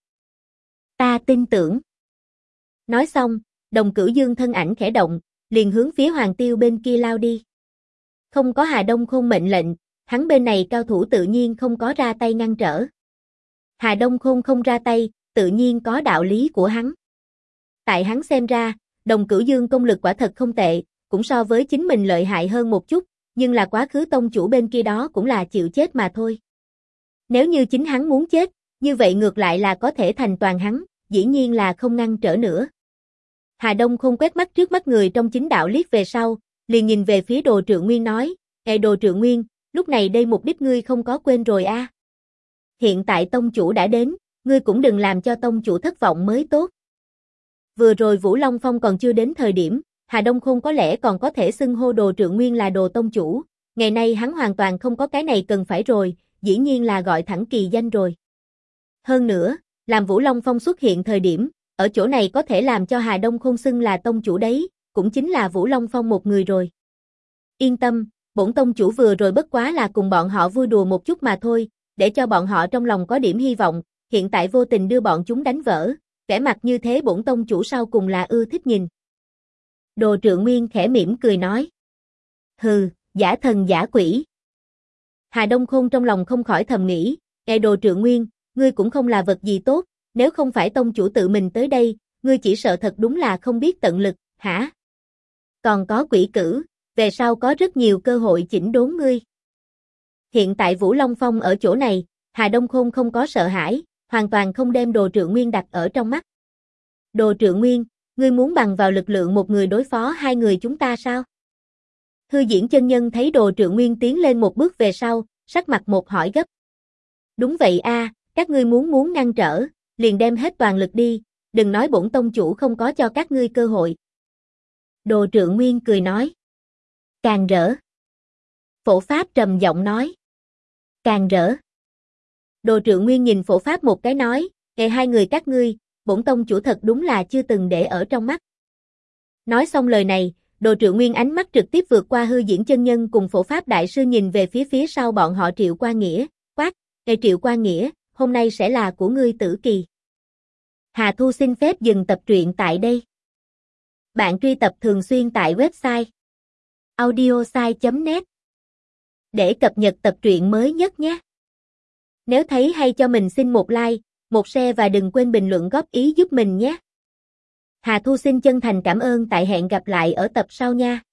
Ta tin tưởng. Nói xong, Đồng Cửu Dương thân ảnh khẽ động, liền hướng phía Hoàng Tiêu bên kia lao đi. Không có Hà Đông Khôn mệnh lệnh, hắn bên này cao thủ tự nhiên không có ra tay ngăn trở. Hà Đông Khôn không ra tay, tự nhiên có đạo lý của hắn. Tại hắn xem ra, Đồng Cửu Dương công lực quả thật không tệ, cũng so với chính mình lợi hại hơn một chút, nhưng là quá khứ tông chủ bên kia đó cũng là chịu chết mà thôi. Nếu như chính hắn muốn chết, như vậy ngược lại là có thể thành toàn hắn, dĩ nhiên là không ngăn trở nữa. Hà Đông Khôn quét mắt trước mắt người trong chính đạo liếc về sau, liền nhìn về phía Đồ Trượng Nguyên nói, Đồ Trượng Nguyên, lúc này đây mục đích ngươi không có quên rồi a. Hiện tại tông chủ đã đến, ngươi cũng đừng làm cho tông chủ thất vọng mới tốt. Vừa rồi Vũ Long Phong còn chưa đến thời điểm, Hà Đông Khôn có lẽ còn có thể xưng hô Đồ Trượng Nguyên là Đồ tông chủ, ngày nay hắn hoàn toàn không có cái này cần phải rồi, dĩ nhiên là gọi thẳng kỳ danh rồi. Hơn nữa, làm Vũ Long Phong xuất hiện thời điểm, ở chỗ này có thể làm cho Hà Đông Khôn xưng là tông chủ đấy, cũng chính là Vũ Long Phong một người rồi. Yên tâm, bổn tông chủ vừa rồi bất quá là cùng bọn họ vui đùa một chút mà thôi, để cho bọn họ trong lòng có điểm hy vọng, hiện tại vô tình đưa bọn chúng đánh vỡ, vẻ mặt như thế bổn tông chủ sau cùng là ưa thích nhìn. Đồ Trượng Nguyên khẽ mỉm cười nói. Hừ, giả thần giả quỷ. Hà Đông Khôn trong lòng không khỏi thầm nghĩ, Đồ Trượng Nguyên, ngươi cũng không là vật gì tốt, nếu không phải tông chủ tự mình tới đây, ngươi chỉ sợ thật đúng là không biết tận lực, hả? Còn có quỷ cử, về sau có rất nhiều cơ hội chỉnh đốn ngươi. Hiện tại Vũ Long Phong ở chỗ này, Hà Đông Khôn không có sợ hãi, hoàn toàn không đem Đồ Trượng Nguyên đặt ở trong mắt. Đồ Trượng Nguyên, ngươi muốn bằng vào lực lượng một người đối phó hai người chúng ta sao? Hư Diễn chân nhân thấy Đồ Trượng Nguyên tiến lên một bước về sau, sắc mặt một hỏi gấp. Đúng vậy a, các ngươi muốn ngăn trở, liền đem hết toàn lực đi, đừng nói bổn tông chủ không có cho các ngươi cơ hội. Đồ Trượng Nguyên cười nói. Càng rỡ. Phổ Pháp trầm giọng nói. Càng rỡ. Đồ Trượng Nguyên nhìn Phổ Pháp một cái nói, hai người các ngươi, bổn tông chủ thật đúng là chưa từng để ở trong mắt. Nói xong lời này, Đồ Triệu Nguyên ánh mắt trực tiếp vượt qua hư diễn chân nhân cùng phổ pháp đại sư nhìn về phía sau bọn họ Triệu Quan Nghĩa, quát, "Ê Triệu Quan Nghĩa, hôm nay sẽ là của ngươi tử kỳ." Hà Thu xin phép dừng tập truyện tại đây. Bạn truy tập thường xuyên tại website audiosai.net để cập nhật tập truyện mới nhất nhé. Nếu thấy hay cho mình xin một like, một share và đừng quên bình luận góp ý giúp mình nhé. Hà Thu xin chân thành cảm ơn, tại hẹn gặp lại ở tập sau nha.